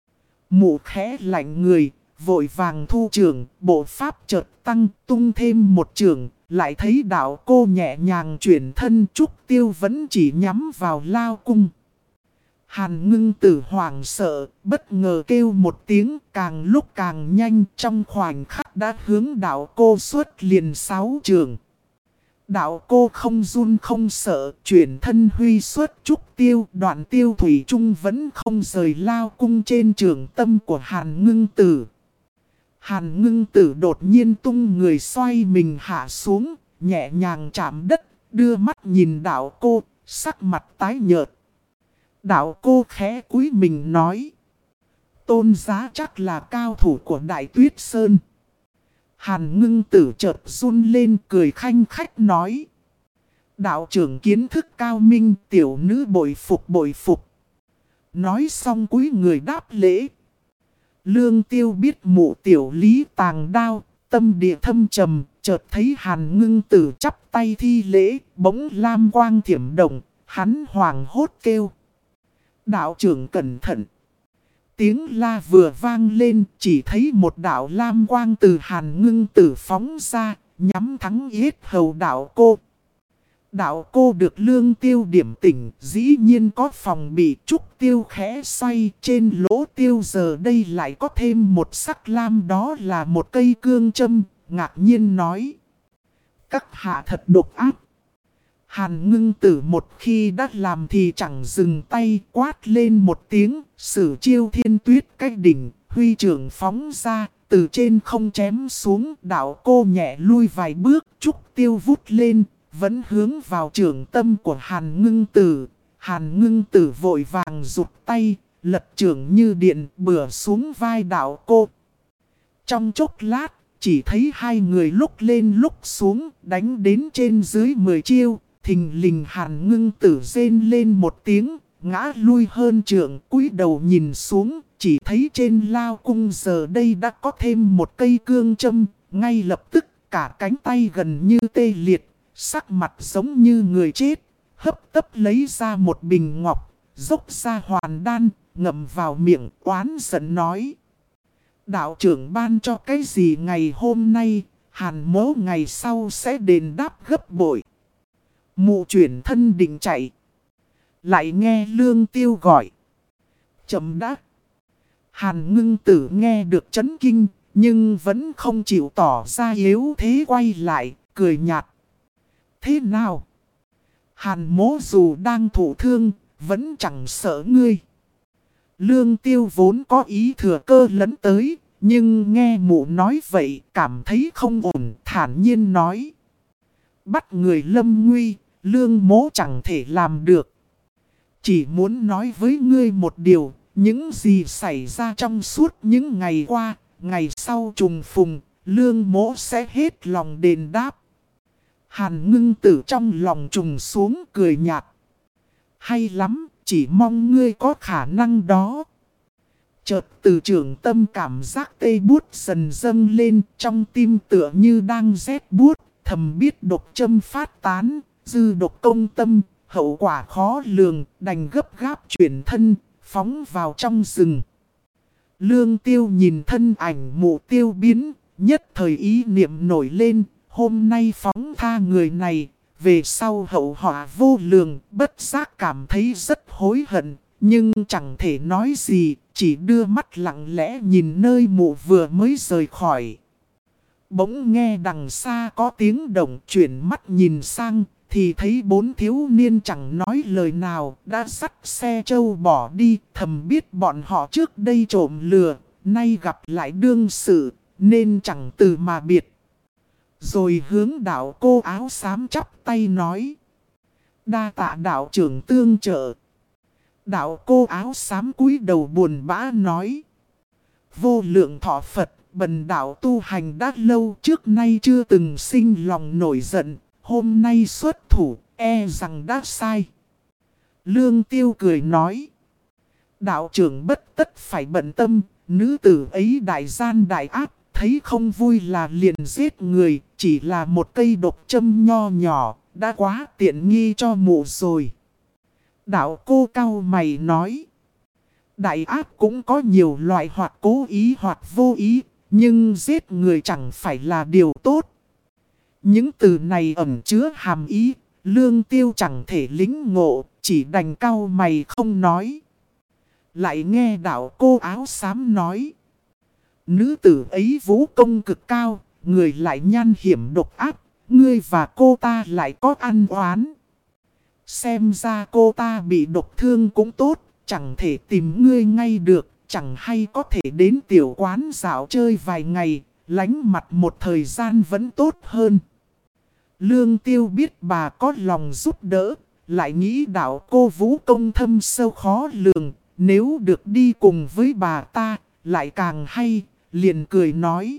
Mụ khẽ lạnh người, vội vàng thu trường, bộ pháp chợt tăng, tung thêm một trường, lại thấy đạo cô nhẹ nhàng chuyển thân, trúc tiêu vẫn chỉ nhắm vào lao cung. Hàn Ngưng Tử hoảng sợ, bất ngờ kêu một tiếng, càng lúc càng nhanh, trong khoảnh khắc đã hướng đạo cô xuất liền 6 trường. Đạo cô không run không sợ, chuyển thân huy xuất trúc tiêu, đoạn tiêu thủy chung vẫn không rời lao cung trên trường tâm của Hàn Ngưng Tử. Hàn Ngưng Tử đột nhiên tung người xoay mình hạ xuống, nhẹ nhàng chạm đất, đưa mắt nhìn đạo cô, sắc mặt tái nhợt. Đạo cô khẽ cúi mình nói: tôn giá chắc là cao thủ của Đại Tuyết Sơn. Hàn Ngưng Tử chợt run lên cười khanh khách nói: đạo trưởng kiến thức cao minh, tiểu nữ bội phục bội phục. Nói xong cúi người đáp lễ. Lương Tiêu biết mụ tiểu lý tàng đao, tâm địa thâm trầm, chợt thấy Hàn Ngưng Tử chắp tay thi lễ, bỗng lam quang thiểm động, hắn hoảng hốt kêu: đạo trưởng cẩn thận. Tiếng la vừa vang lên, chỉ thấy một đạo lam quang từ Hàn Ngưng Tử phóng ra, nhắm thẳng yết hầu đạo cô. Đạo cô được Lương Tiêu điểm tỉnh, dĩ nhiên có phòng bị. Trúc Tiêu khẽ xoay, trên lỗ tiêu giờ đây lại có thêm một sắc lam, đó là một cây cương châm, ngạc nhiên nói. Các hạ thật độc ác. Hàn Ngưng Tử một khi đã làm thì chẳng dừng tay, quát lên một tiếng, sử chiêu thiên tuyết cách đỉnh, huy trưởng phóng ra, từ trên không chém xuống. Đạo cô nhẹ lui vài bước, Trúc Tiêu vút lên, vẫn hướng vào trưởng tâm của Hàn Ngưng Tử. Hàn Ngưng Tử vội vàng rụt tay, lật trưởng như điện bừa xuống vai đạo cô. Trong chốc lát, chỉ thấy hai người lúc lên lúc xuống, đánh đến trên dưới 10 chiêu. Thình lình Hàn Ngưng Tử rên lên một tiếng, ngã lui hơn trượng, cúi đầu nhìn xuống, chỉ thấy trên lao cung giờ đây đã có thêm một cây cương châm. Ngay lập tức cả cánh tay gần như tê liệt, sắc mặt giống như người chết, hấp tấp lấy ra một bình ngọc, dốc ra hoàn đan, ngậm vào miệng, oán giận nói. Đạo trưởng ban cho cái gì ngày hôm nay, Hàn mỗ ngày sau sẽ đền đáp gấp bội. Mụ chuyển thân định chạy, lại nghe Lương Tiêu gọi. Chậm đã. Hàn Ngưng Tử nghe được chấn kinh, nhưng vẫn không chịu tỏ ra yếu thế, quay lại, cười nhạt. Thế nào? Hàn mỗ dù đang thụ thương, vẫn chẳng sợ ngươi. Lương Tiêu vốn có ý thừa cơ lấn tới, nhưng nghe mụ nói vậy, cảm thấy không ổn, thản nhiên nói. Bắt người lâm nguy, Lương mỗ chẳng thể làm được. Chỉ muốn nói với ngươi một điều, những gì xảy ra trong suốt những ngày qua, ngày sau trùng phùng, Lương mỗ sẽ hết lòng đền đáp. Hàn Ngưng Tử trong lòng trùng xuống, cười nhạt. Hay lắm, chỉ mong ngươi có khả năng đó. Chợt từ trưởng tâm cảm giác tê buốt dần dâng lên, trong tim tựa như đang rét buốt, thầm biết độc châm phát tán, dư độc công tâm, hậu quả khó lường, đành gấp gáp chuyển thân, phóng vào trong rừng. Lương Tiêu nhìn thân ảnh mụ tiêu biến, nhất thời ý niệm nổi lên, hôm nay phóng tha người này, về sau hậu họa vô lường, bất giác cảm thấy rất hối hận, nhưng chẳng thể nói gì, chỉ đưa mắt lặng lẽ nhìn nơi mụ vừa mới rời khỏi. Bỗng nghe đằng xa có tiếng động, chuyển mắt nhìn sang, thì thấy bốn thiếu niên chẳng nói lời nào, đã dắt xe trâu bỏ đi, thầm biết bọn họ trước đây trộm lừa, nay gặp lại đương sự, nên chẳng từ mà biệt. Rồi hướng đạo cô áo xám chắp tay nói. Đa tạ đạo trưởng tương trợ. Đạo cô áo xám cúi đầu buồn bã nói. Vô lượng thọ Phật, bần đạo tu hành đã lâu, trước nay chưa từng sinh lòng nổi giận, hôm nay xuất thủ, e rằng đã sai. Lương Tiêu cười nói. Đạo trưởng bất tất phải bận tâm, nữ tử ấy đại gian đại ác, thấy không vui là liền giết người, chỉ là một cây độc châm nho nhỏ, đã quá tiện nghi cho mụ rồi. Đạo cô cau mày nói. Đại ác cũng có nhiều loại, hoặc cố ý hoặc vô ý, nhưng giết người chẳng phải là điều tốt. Những từ này ẩn chứa hàm ý, Lương Tiêu chẳng thể lĩnh ngộ, chỉ đành cau mày không nói. Lại nghe đạo cô áo xám nói. Nữ tử ấy vũ công cực cao, người lại nhan hiểm độc ác, ngươi và cô ta lại có ăn oán. Xem ra cô ta bị độc thương cũng tốt, chẳng thể tìm ngươi ngay được, chẳng hay có thể đến tiểu quán dạo chơi vài ngày, lánh mặt một thời gian vẫn tốt hơn. Lương Tiêu biết bà có lòng giúp đỡ, lại nghĩ đạo cô vũ công thâm sâu khó lường, nếu được đi cùng với bà ta, lại càng hay, liền cười nói.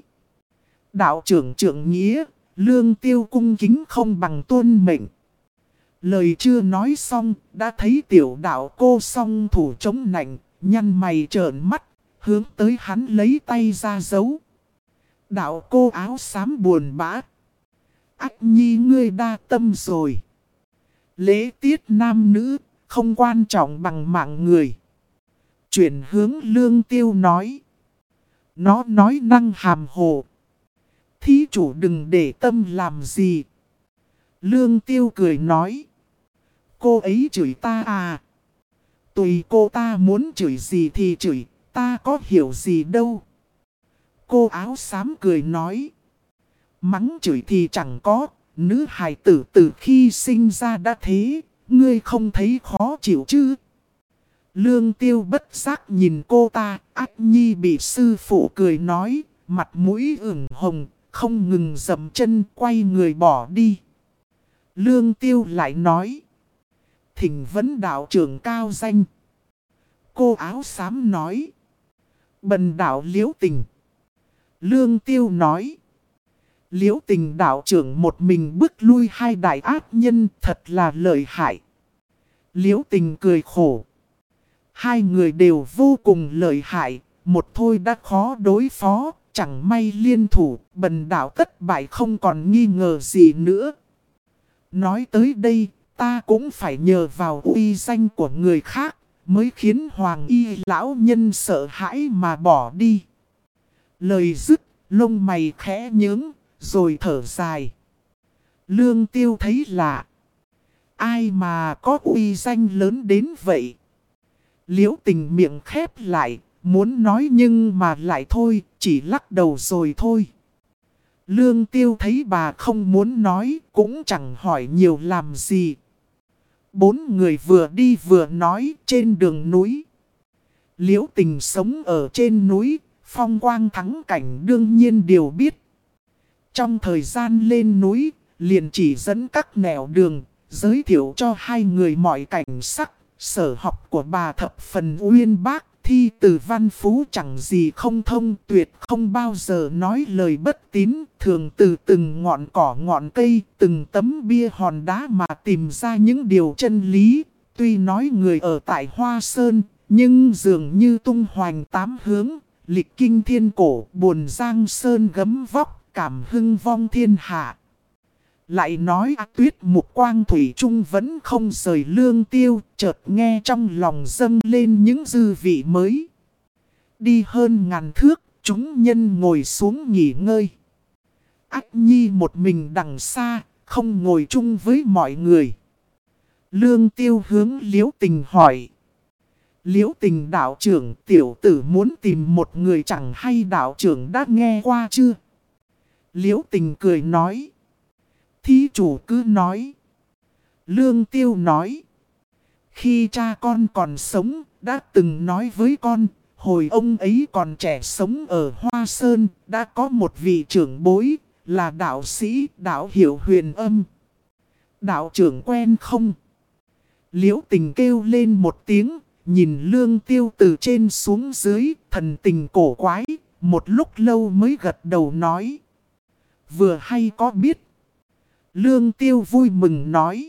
Đạo trưởng trưởng nghĩa, Lương Tiêu cung kính không bằng tuân mệnh. Lời chưa nói xong, đã thấy tiểu đạo cô song thủ chống nạnh, nhăn mày trợn mắt, hướng tới hắn lấy tay ra giấu. Đạo cô áo xám buồn bã. Ách nhi ngươi đa tâm rồi. Lễ tiết nam nữ, không quan trọng bằng mạng người. Chuyển hướng Lương Tiêu nói. Nó nói năng hàm hồ. Thí chủ đừng để tâm làm gì. Lương Tiêu cười nói. Cô ấy chửi ta à? Tùy cô ta muốn chửi gì thì chửi, ta có hiểu gì đâu. Cô áo xám cười nói. Mắng chửi thì chẳng có, nữ hài tử từ khi sinh ra đã thế, ngươi không thấy khó chịu chứ? Lương Tiêu bất giác nhìn cô ta, Ách Nhi bị sư phụ cười nói, mặt mũi ửng hồng, không ngừng dậm chân quay người bỏ đi. Lương Tiêu lại nói. Thỉnh vấn đạo trưởng cao danh. Cô áo xám nói. Bần đạo Liễu Tình. Lương Tiêu nói. Liễu Tình đạo trưởng một mình bước lui hai đại ác nhân thật là lợi hại. Liễu Tình cười khổ. Hai người đều vô cùng lợi hại, một thôi đã khó đối phó, chẳng may liên thủ, bần đạo tất bại không còn nghi ngờ gì nữa. Nói tới đây, ta cũng phải nhờ vào uy danh của người khác, mới khiến Hoàng Y lão nhân sợ hãi mà bỏ đi. Lời dứt, lông mày khẽ nhướng, rồi thở dài. Lương Tiêu thấy lạ. Ai mà có uy danh lớn đến vậy? Liễu Tình miệng khép lại, muốn nói nhưng mà lại thôi, chỉ lắc đầu rồi thôi. Lương Tiêu thấy bà không muốn nói, cũng chẳng hỏi nhiều làm gì. Bốn người vừa đi vừa nói trên đường núi. Liễu Tình sống ở trên núi, phong quang thắng cảnh đương nhiên đều biết. Trong thời gian lên núi, liền chỉ dẫn các nẻo đường, giới thiệu cho hai người mọi cảnh sắc. Sở học của bà thập phần uyên bác, thi từ văn phú chẳng gì không thông, tuyệt không bao giờ nói lời bất tín, thường từ từng ngọn cỏ ngọn cây, từng tấm bia hòn đá mà tìm ra những điều chân lý. Tuy nói người ở tại Hoa Sơn, nhưng dường như tung hoành tám hướng, lịch kinh thiên cổ, buồn giang sơn gấm vóc, cảm hưng vong thiên hạ. Lại nói Tuyết Mục Quang thủy chung vẫn không rời Lương Tiêu, chợt nghe trong lòng dâng lên những dư vị mới. Đi hơn ngàn thước, chúng nhân ngồi xuống nghỉ ngơi. Ách Nhi một mình đằng xa, không ngồi chung với mọi người. Lương Tiêu hướng Liễu Tình hỏi. Liễu Tình đạo trưởng, tiểu tử muốn tìm một người chẳng hay đạo trưởng đã nghe qua chưa? Liễu Tình cười nói. Thí chủ cứ nói. Lương Tiêu nói. Khi cha con còn sống, đã từng nói với con, hồi ông ấy còn trẻ sống ở Hoa Sơn, đã có một vị trưởng bối, là đạo sĩ, đạo hiểu huyền âm. Đạo trưởng quen không? Liễu Tình kêu lên một tiếng, nhìn Lương Tiêu từ trên xuống dưới, thần tình cổ quái, một lúc lâu mới gật đầu nói. Vừa hay có biết. Lương Tiêu vui mừng nói.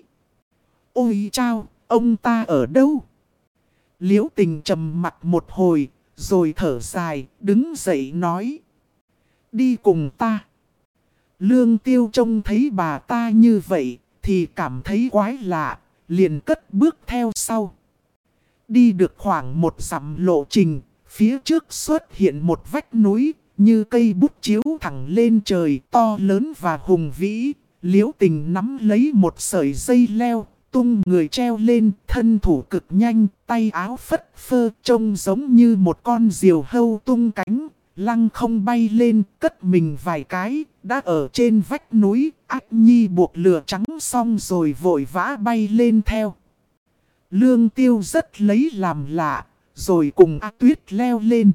Ôi chao, ông ta ở đâu? Liễu Tình trầm mặt một hồi, rồi thở dài, đứng dậy nói. Đi cùng ta. Lương Tiêu trông thấy bà ta như vậy, thì cảm thấy quái lạ, liền cất bước theo sau. Đi được khoảng một dặm lộ trình, phía trước xuất hiện một vách núi, như cây bút chiếu thẳng lên trời, to lớn và hùng vĩ. Liễu Tình nắm lấy một sợi dây leo, tung người treo lên, thân thủ cực nhanh, tay áo phất phơ, trông giống như một con diều hâu tung cánh, lăng không bay lên, cất mình vài cái, đã ở trên vách núi. Ách Nhi buộc lửa trắng xong rồi vội vã bay lên theo. Lương Tiêu rất lấy làm lạ, rồi cùng A Tuyết leo lên.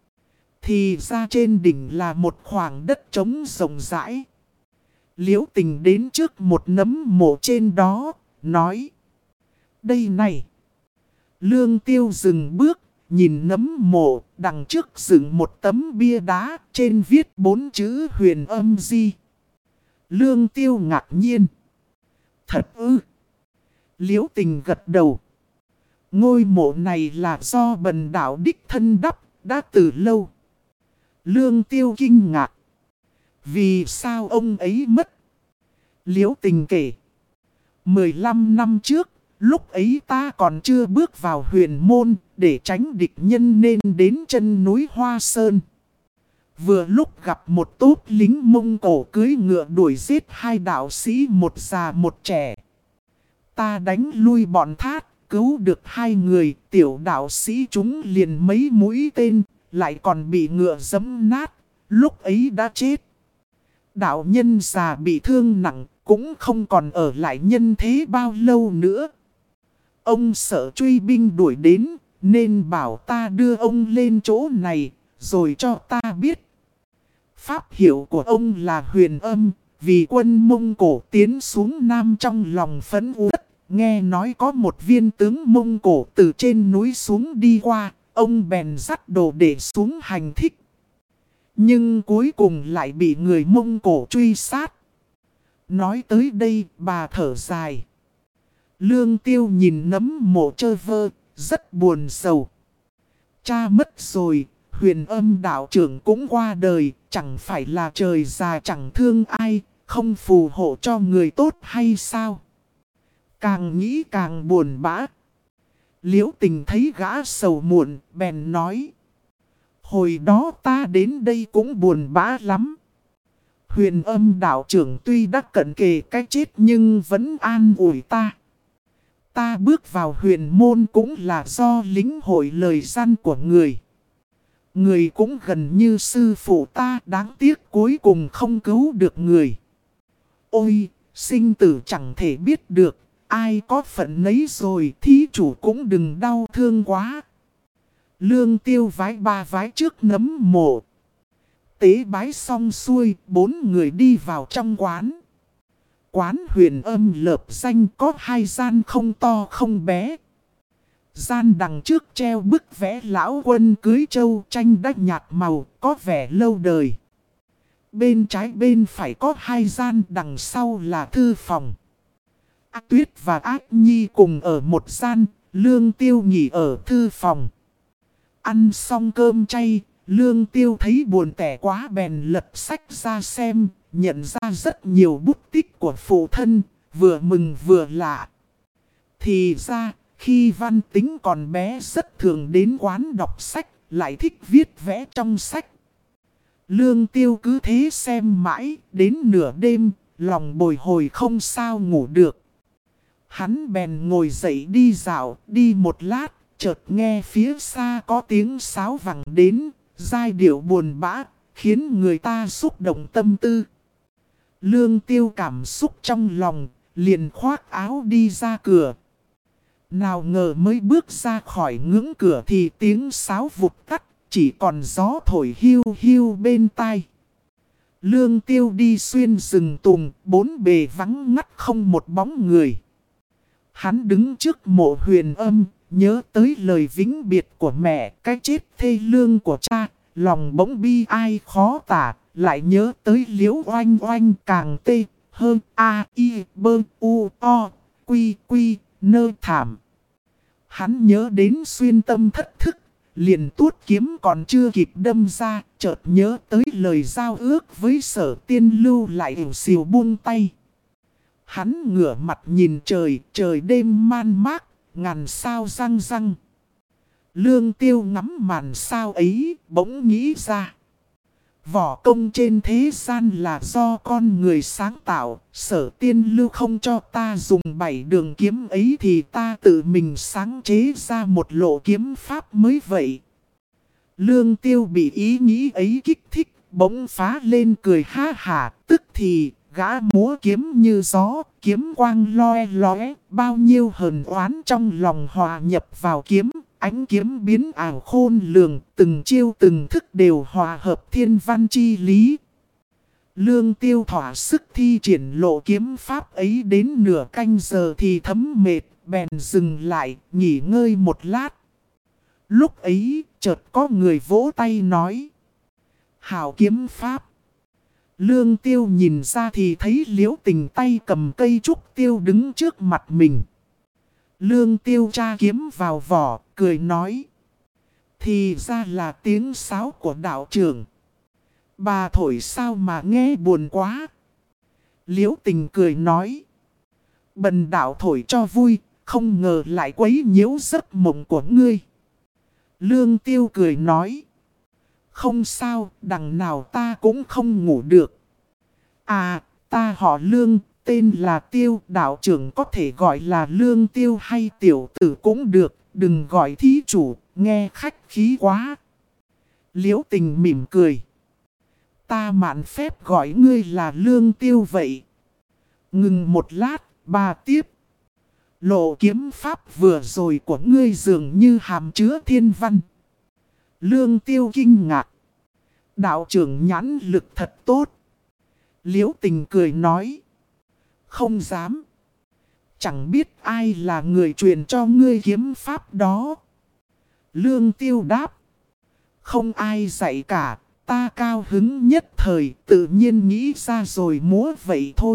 Thì ra trên đỉnh là một khoảng đất trống rộng rãi. Liễu Tình đến trước một nấm mộ trên đó, nói. Đây này. Lương Tiêu dừng bước, nhìn nấm mộ, đằng trước dựng một tấm bia đá, trên viết 4 chữ Huyền Âm Di. Lương Tiêu ngạc nhiên. Thật ư? Liễu Tình gật đầu. Ngôi mộ này là do bần đạo đích thân đắp, đã từ lâu. Lương Tiêu kinh ngạc. Vì sao ông ấy mất? Liễu Tình kể. 15 năm trước, lúc ấy ta còn chưa bước vào huyền môn, để tránh địch nhân nên đến chân núi Hoa Sơn. Vừa lúc gặp một tốp lính Mông Cổ cưỡi ngựa đuổi giết hai đạo sĩ, một già một trẻ. Ta đánh lui bọn Thát, cứu được hai người, tiểu đạo sĩ chúng liền mấy mũi tên, lại còn bị ngựa giẫm nát, lúc ấy đã chết. Đạo nhân già bị thương nặng, cũng không còn ở lại nhân thế bao lâu nữa. Ông sợ truy binh đuổi đến, nên bảo ta đưa ông lên chỗ này, rồi cho ta biết. Pháp hiệu của ông là Huyền Âm, vì quân Mông Cổ tiến xuống Nam trong lòng phẫn uất. Nghe nói có một viên tướng Mông Cổ từ trên núi xuống đi qua, ông bèn dắt đồ để xuống hành thích. Nhưng cuối cùng lại bị người Mông Cổ truy sát. Nói tới đây, bà thở dài. Lương Tiêu nhìn nấm mộ trơ vơ, rất buồn sầu. Cha mất rồi, Huyền Âm đạo trưởng cũng qua đời, chẳng phải là trời già chẳng thương ai, không phù hộ cho người tốt hay sao? Càng nghĩ càng buồn bã. Liễu Tình thấy gã sầu muộn, bèn nói. Hồi đó ta đến đây cũng buồn bã lắm. Huyền Âm đạo trưởng tuy đã cận kề cái chết nhưng vẫn an ủi ta. Ta bước vào huyền môn cũng là do lĩnh hội lời gian của người. Người cũng gần như sư phụ ta, đáng tiếc cuối cùng không cứu được người. Ôi, sinh tử chẳng thể biết được, ai có phận nấy rồi, thí chủ cũng đừng đau thương quá. Lương Tiêu vái ba vái trước nấm mộ. Tế bái xong xuôi, 4 người đi vào trong quán. Quán Huyền Âm lợp danh có 2 gian không to không bé. Gian đằng trước treo bức vẽ lão quân cưới trâu tranh đách nhạt màu, có vẻ lâu đời. Bên trái bên phải có 2 gian, đằng sau là thư phòng. Ác Tuyết và Ác Nhi cùng ở một gian, Lương Tiêu nghỉ ở thư phòng. Ăn xong cơm chay, Lương Tiêu thấy buồn tẻ quá bèn lật sách ra xem, nhận ra rất nhiều bút tích của phụ thân, vừa mừng vừa lạ. Thì ra, khi Văn Tính còn bé rất thường đến quán đọc sách, lại thích viết vẽ trong sách. Lương Tiêu cứ thế xem mãi, đến nửa đêm, lòng bồi hồi không sao ngủ được. Hắn bèn ngồi dậy đi dạo, đi một lát, chợt nghe phía xa có tiếng sáo vẳng đến, giai điệu buồn bã, khiến người ta xúc động tâm tư. Lương Tiêu cảm xúc trong lòng, liền khoác áo đi ra cửa. Nào ngờ mới bước ra khỏi ngưỡng cửa thì tiếng sáo vụt tắt, chỉ còn gió thổi hiu hiu bên tai. Lương Tiêu đi xuyên rừng tùng, 4 bề vắng ngắt không một bóng người. Hắn đứng trước mộ Huyền Âm, nhớ tới lời vĩnh biệt của mẹ, cái chết thê lương của cha, lòng bỗng bi ai khó tả, lại nhớ tới Liễu Oanh Oanh càng tê, hơn a i bơ u o, quy quy, nơ thảm. Hắn nhớ đến xuyên tâm thất thức, liền tuốt kiếm còn chưa kịp đâm ra, chợt nhớ tới lời giao ước với Sở Tiên lưu lại ỉu xìu buông tay. Hắn ngửa mặt nhìn trời, trời đêm man mác, ngàn sao răng răng. Lương Tiêu ngắm màn sao ấy, bỗng nghĩ ra. Võ công trên thế gian là do con người sáng tạo, Sở Tiên lưu không cho ta dùng 7 đường kiếm ấy thì ta tự mình sáng chế ra một lộ kiếm pháp mới vậy. Lương Tiêu bị ý nghĩ ấy kích thích, bỗng phá lên cười ha hả, tức thì gã múa kiếm như gió, kiếm quang loe loé, bao nhiêu hờn oán trong lòng hòa nhập vào kiếm. Ánh kiếm biến ảo khôn lường, từng chiêu từng thức đều hòa hợp thiên văn chi lý. Lương Tiêu thỏa sức thi triển lộ kiếm pháp ấy đến nửa canh giờ thì thấm mệt, bèn dừng lại, nghỉ ngơi một lát. Lúc ấy, chợt có người vỗ tay nói. Hảo kiếm pháp. Lương Tiêu nhìn ra thì thấy Liễu Tình tay cầm cây trúc tiêu đứng trước mặt mình. Lương Tiêu tra kiếm vào vỏ, cười nói. Thì ra là tiếng sáo của đạo trưởng. Bà thổi sao mà nghe buồn quá. Liễu Tình cười nói. Bần đạo thổi cho vui, không ngờ lại quấy nhiễu giấc mộng của ngươi. Lương Tiêu cười nói. Không sao, đằng nào ta cũng không ngủ được. À, ta họ Lương, tên là Tiêu, đạo trưởng có thể gọi là Lương Tiêu hay tiểu tử cũng được, đừng gọi thí chủ, nghe khách khí quá. Liễu Tình mỉm cười. Ta mạn phép gọi ngươi là Lương Tiêu vậy. Ngừng một lát, bà tiếp. Lộ kiếm pháp vừa rồi của ngươi dường như hàm chứa thiên văn. Lương Tiêu kinh ngạc. Đạo trưởng nhãn lực thật tốt. Liễu Tình cười nói. Không dám. Chẳng biết ai là người truyền cho ngươi kiếm pháp đó. Lương Tiêu đáp. Không ai dạy cả. Ta cao hứng nhất thời tự nhiên nghĩ ra rồi múa vậy thôi.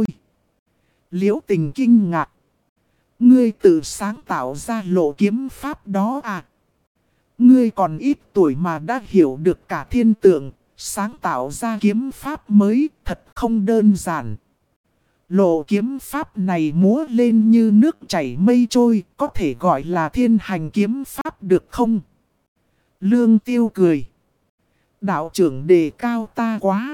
Liễu Tình kinh ngạc. Ngươi tự sáng tạo ra lộ kiếm pháp đó à? Ngươi còn ít tuổi mà đã hiểu được cả thiên tượng, sáng tạo ra kiếm pháp mới thật không đơn giản. Lộ kiếm pháp này múa lên như nước chảy mây trôi, có thể gọi là thiên hành kiếm pháp được không? Lương Tiêu cười. Đạo trưởng đề cao ta quá.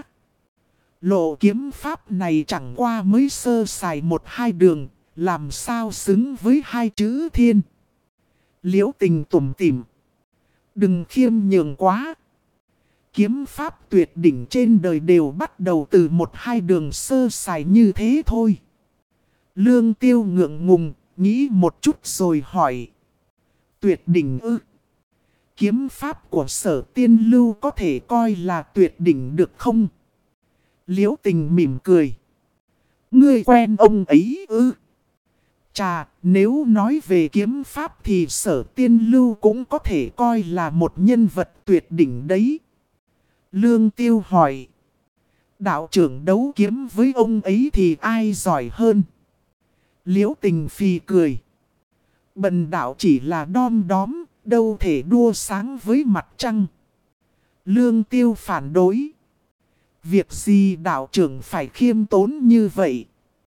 Lộ kiếm pháp này chẳng qua mới sơ sài một hai đường, làm sao xứng với hai chữ thiên. Liễu Tình tủm tỉm. Đừng khiêm nhường quá. Kiếm pháp tuyệt đỉnh trên đời đều bắt đầu từ một hai đường sơ sài như thế thôi. Lương Tiêu ngượng ngùng, nghĩ một chút rồi hỏi. Tuyệt đỉnh ư? Kiếm pháp của Sở Tiên Lưu có thể coi là tuyệt đỉnh được không? Liễu Tình mỉm cười. Ngươi quen ông ấy ư? Chà, nếu nói về kiếm pháp thì Sở Tiên Lưu cũng có thể coi là một nhân vật tuyệt đỉnh đấy. Lương Tiêu hỏi. Đạo trưởng đấu kiếm với ông ấy thì ai giỏi hơn? Liễu Tình phì cười. Bần đạo chỉ là đom đóm, đâu thể đua sáng với mặt trăng. Lương Tiêu phản đối. Việc gì đạo trưởng phải khiêm tốn như vậy?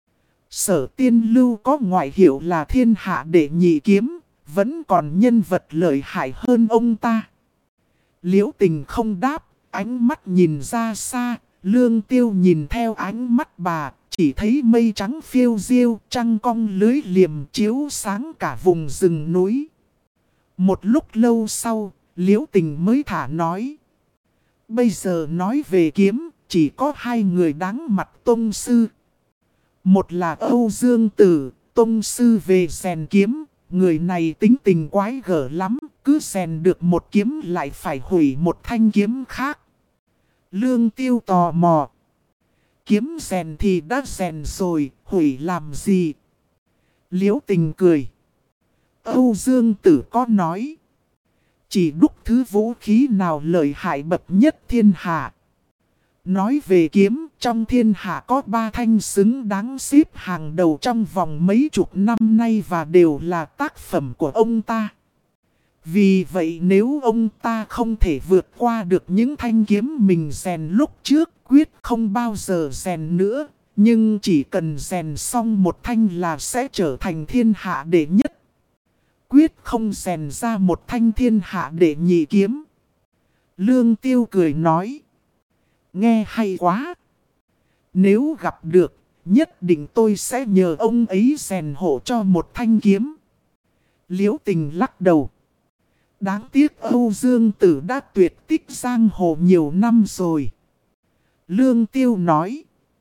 Sở Tiên Lưu có ngoại hiệu là thiên hạ đệ nhị kiếm, vẫn còn nhân vật lợi hại hơn ông ta. Liễu Tình không đáp, ánh mắt nhìn ra xa, Lương Tiêu nhìn theo ánh mắt bà, chỉ thấy mây trắng phiêu diêu, trăng cong lưới liềm chiếu sáng cả vùng rừng núi. Một lúc lâu sau, Liễu Tình mới thả nói. Bây giờ nói về kiếm, chỉ có hai người đáng mặt tông sư. Một là Âu Dương Tử, tông sư về rèn kiếm, người này tính tình quái gở lắm, cứ rèn được một kiếm lại phải hủy một thanh kiếm khác. Lương Tiêu tò mò. Kiếm rèn thì đã rèn rồi, hủy làm gì? Liễu Tình cười. Âu Dương Tử có nói. Chỉ đúc thứ vũ khí nào lợi hại bậc nhất thiên hạ. Nói về kiếm, trong thiên hạ có ba thanh xứng đáng xếp hàng đầu trong vòng mấy chục năm nay và đều là tác phẩm của ông ta. Vì vậy nếu ông ta không thể vượt qua được những thanh kiếm mình rèn lúc trước, quyết không bao giờ rèn nữa. Nhưng chỉ cần rèn xong một thanh là sẽ trở thành thiên hạ đệ nhất. Quyết không rèn ra một thanh thiên hạ đệ nhị kiếm. Lương Tiêu cười nói. Nghe hay quá. Nếu gặp được, nhất định tôi sẽ nhờ ông ấy rèn hộ cho một thanh kiếm. Liễu Tình lắc đầu. Đáng tiếc Âu Dương Tử đã tuyệt tích giang hồ nhiều năm rồi. Lương Tiêu nói.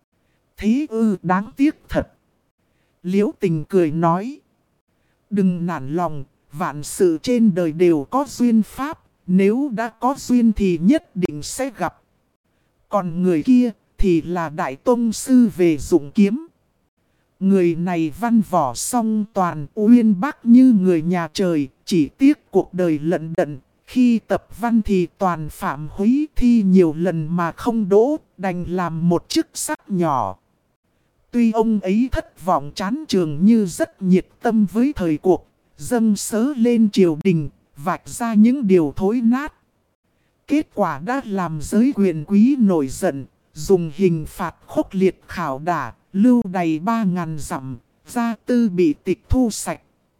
Thế ư, đáng tiếc thật. Liễu Tình cười nói. Đừng nản lòng, vạn sự trên đời đều có duyên pháp. Nếu đã có duyên thì nhất định sẽ gặp. Còn người kia thì là đại tông sư về dụng kiếm. Người này văn võ song toàn, uyên bác như người nhà trời, chỉ tiếc cuộc đời lận đận. Khi tập văn thì toàn phạm húy, thi nhiều lần mà không đỗ, đành làm một chức sắc nhỏ. Tuy ông ấy thất vọng chán trường như rất nhiệt tâm với thời cuộc, dâng sớ lên triều đình, vạch ra những điều thối nát. Kết quả đã làm giới quyền quý nổi giận, dùng hình phạt khốc liệt khảo đả, lưu đày 3.000 dặm, gia tư bị tịch thu sạch.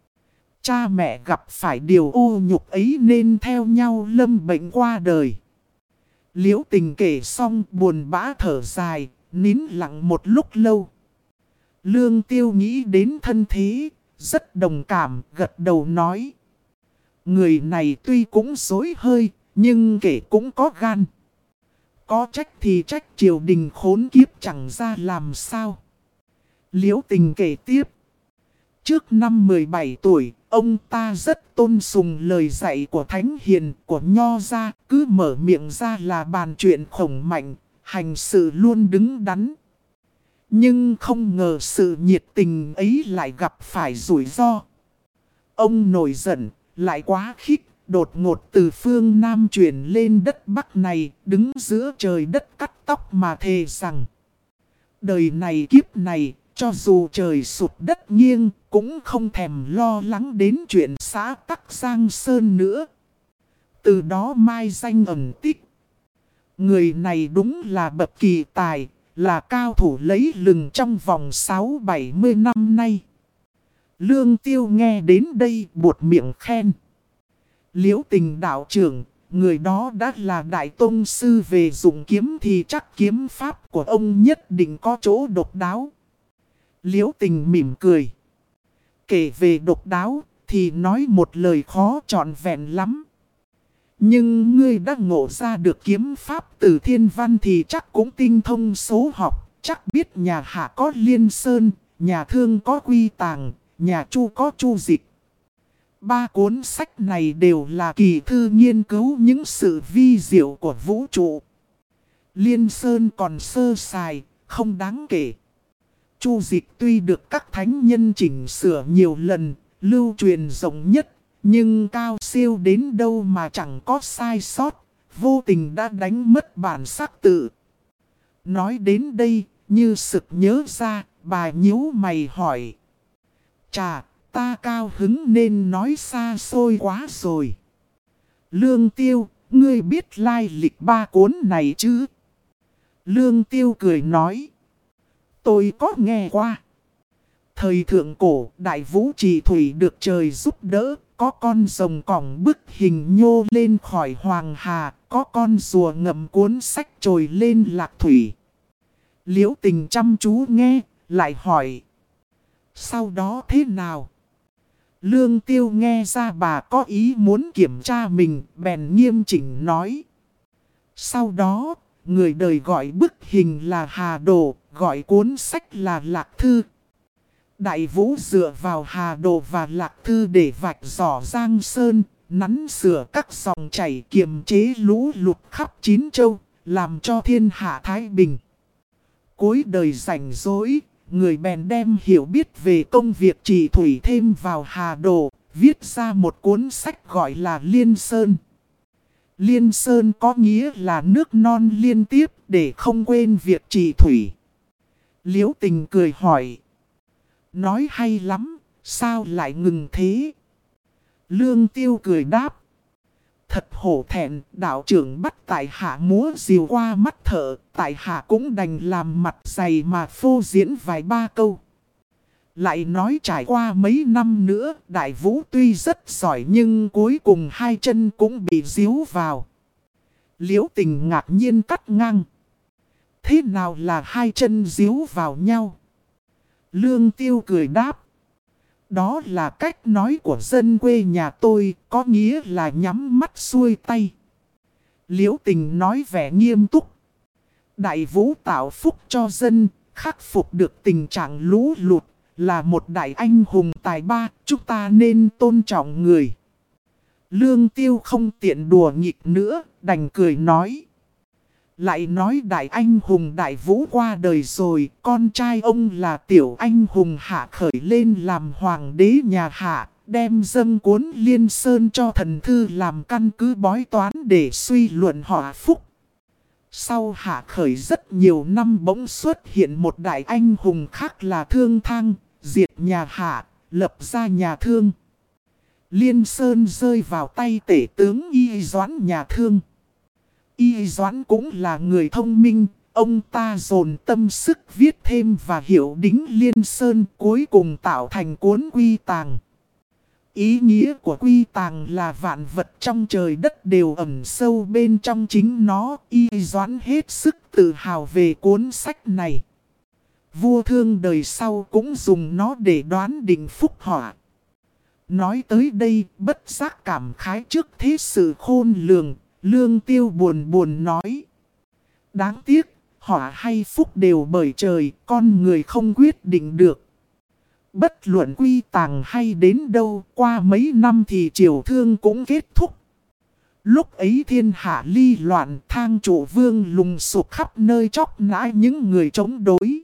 Cha mẹ gặp phải điều ô nhục ấy nên theo nhau lâm bệnh qua đời. Liễu Tình kể xong buồn bã thở dài, nín lặng một lúc lâu. Lương Tiêu nghĩ đến thân thế, rất đồng cảm, gật đầu nói. Người này tuy cũng dối hơi, nhưng kể cũng có gan. Có trách thì trách triều đình khốn kiếp chẳng ra làm sao. Liễu Tình kể tiếp. Trước năm 17 tuổi, ông ta rất tôn sùng lời dạy của Thánh Hiền, của Nho gia, cứ mở miệng ra là bàn chuyện khổng mạnh, hành sự luôn đứng đắn. Nhưng không ngờ sự nhiệt tình ấy lại gặp phải rủi ro. Ông nổi giận, lại quá khích, đột ngột từ phương Nam chuyển lên đất Bắc này, đứng giữa trời đất cắt tóc mà thề rằng. Đời này kiếp này, cho dù trời sụt đất nghiêng, cũng không thèm lo lắng đến chuyện xã Tắc Giang Sơn nữa. Từ đó mai danh ẩn tích. Người này đúng là bậc kỳ tài, là cao thủ lấy lừng trong vòng 6-70 năm nay. Lương Tiêu nghe đến đây buột miệng khen. Liễu Tình đạo trưởng, người đó đã là đại tông sư về dụng kiếm thì chắc kiếm pháp của ông nhất định có chỗ độc đáo. Liễu Tình mỉm cười. Kể về độc đáo thì nói một lời khó trọn vẹn lắm. Nhưng ngươi đã ngộ ra được kiếm pháp từ thiên văn thì chắc cũng tinh thông số học. Chắc biết nhà Hạ có Liên Sơn, nhà Thương có Quy Tàng, nhà Chu có Chu Dịch. 3 cuốn sách này đều là kỳ thư nghiên cứu những sự vi diệu của vũ trụ. Liên Sơn còn sơ sài, không đáng kể. Chu Dịch tuy được các thánh nhân chỉnh sửa nhiều lần, lưu truyền rộng nhất, nhưng cao siêu đến đâu mà chẳng có sai sót, vô tình đã đánh mất bản sắc tự. Nói đến đây, như sực nhớ ra, bà nhíu mày hỏi. Chà, ta cao hứng nên nói xa xôi quá rồi. Lương Tiêu, ngươi biết lai lịch 3 cuốn này chứ? Lương Tiêu cười nói. Tôi có nghe qua. Thời thượng cổ, Đại Vũ Trì Thủy được trời giúp đỡ, có con rồng cỏng bức hình nhô lên khỏi Hoàng Hà, có con rùa ngậm cuốn sách trồi lên Lạc Thủy. Liễu Tình chăm chú nghe, lại hỏi. Sau đó thế nào? Lương Tiêu nghe ra bà có ý muốn kiểm tra mình, bèn nghiêm chỉnh nói. Sau đó, người đời gọi bức hình là Hà Đồ, gọi cuốn sách là Lạc Thư. Đại Vũ dựa vào Hà Đồ và Lạc Thư để vạch rõ Giang Sơn, nắn sửa các dòng chảy kiềm chế lũ lụt khắp 9 châu, làm cho thiên hạ thái bình. Cuối đời rảnh rỗi, người bèn đem hiểu biết về công việc trị thủy thêm vào Hà Đồ, viết ra một cuốn sách gọi là Liên Sơn. Liên Sơn có nghĩa là nước non liên tiếp để không quên việc trị thủy. Liễu Tình cười hỏi. Nói hay lắm, sao lại ngừng thế? Lương Tiêu cười đáp. Thật hổ thẹn, đạo trưởng bắt tại hạ múa rìu qua mắt thợ, tại hạ cũng đành làm mặt dày mà phô diễn vài ba câu. Lại nói trải qua mấy năm nữa, Đại Vũ tuy rất giỏi nhưng cuối cùng 2 chân cũng bị díu vào. Liễu Tình ngạc nhiên cắt ngang. Thế nào là 2 chân díu vào nhau? Lương Tiêu cười đáp. Đó là cách nói của dân quê nhà tôi, có nghĩa là nhắm mắt xuôi tay. Liễu Tình nói vẻ nghiêm túc. Đại Vũ tạo phúc cho dân, khắc phục được tình trạng lũ lụt, là một đại anh hùng tài ba, chúng ta nên tôn trọng người. Lương Tiêu không tiện đùa nghịch nữa, đành cười nói. Lại nói đại anh hùng Đại Vũ qua đời rồi, con trai ông là tiểu anh hùng Hạ khởi lên làm hoàng đế nhà Hạ, đem dâng cuốn Liên Sơn cho thần thư làm căn cứ bói toán để suy luận họa phúc. Sau Hạ khởi rất nhiều năm bỗng xuất hiện một đại anh hùng khác là Thương Thang, diệt nhà Hạ, lập ra nhà Thương. Liên Sơn rơi vào tay tể tướng Y Doãn nhà Thương. Y Doãn cũng là người thông minh, ông ta dồn tâm sức viết thêm và hiểu đính Liên Sơn cuối cùng tạo thành cuốn Quy Tàng. Ý nghĩa của quy tàng là vạn vật trong trời đất đều ẩn sâu bên trong chính nó. Y Doãn hết sức tự hào về cuốn sách này. Vua Thương đời sau cũng dùng nó để đoán định phúc họa. Nói tới đây, bất giác cảm khái trước thế sự khôn lường, Lương Tiêu buồn buồn nói. Đáng tiếc, họa hay phúc đều bởi trời, con người không quyết định được. Bất luận quy tàng hay đến đâu, qua mấy năm thì triều Thương cũng kết thúc. Lúc ấy thiên hạ ly loạn, thang trụ vương lùng sụp khắp nơi chóc nã những người chống đối.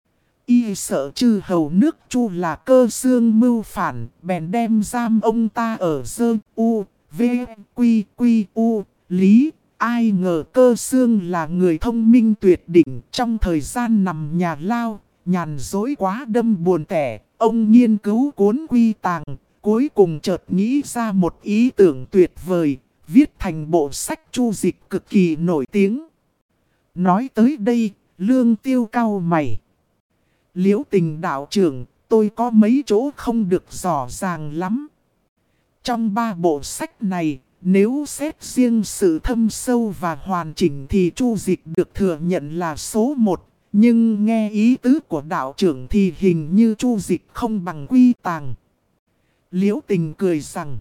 Y sợ chư hầu nước Chu là Cơ Xương mưu phản, bèn đem giam ông ta ở Dơ U, V, Quy, Quy, U, Lý. Ai ngờ Cơ Xương là người thông minh tuyệt đỉnh, trong thời gian nằm nhà lao, nhàn dối quá đâm buồn tẻ. Ông nghiên cứu cuốn quy tàng, cuối cùng chợt nghĩ ra một ý tưởng tuyệt vời, viết thành bộ sách chu dịch cực kỳ nổi tiếng. Nói tới đây, Lương Tiêu cau mày. Liễu Tình đạo trưởng, tôi có mấy chỗ không được rõ ràng lắm. Trong 3 bộ sách này, nếu xét riêng sự thâm sâu và hoàn chỉnh thì chu dịch được thừa nhận là số 1. Nhưng nghe ý tứ của đạo trưởng thì hình như chu dịch không bằng quy tàng. Liễu Tình cười rằng,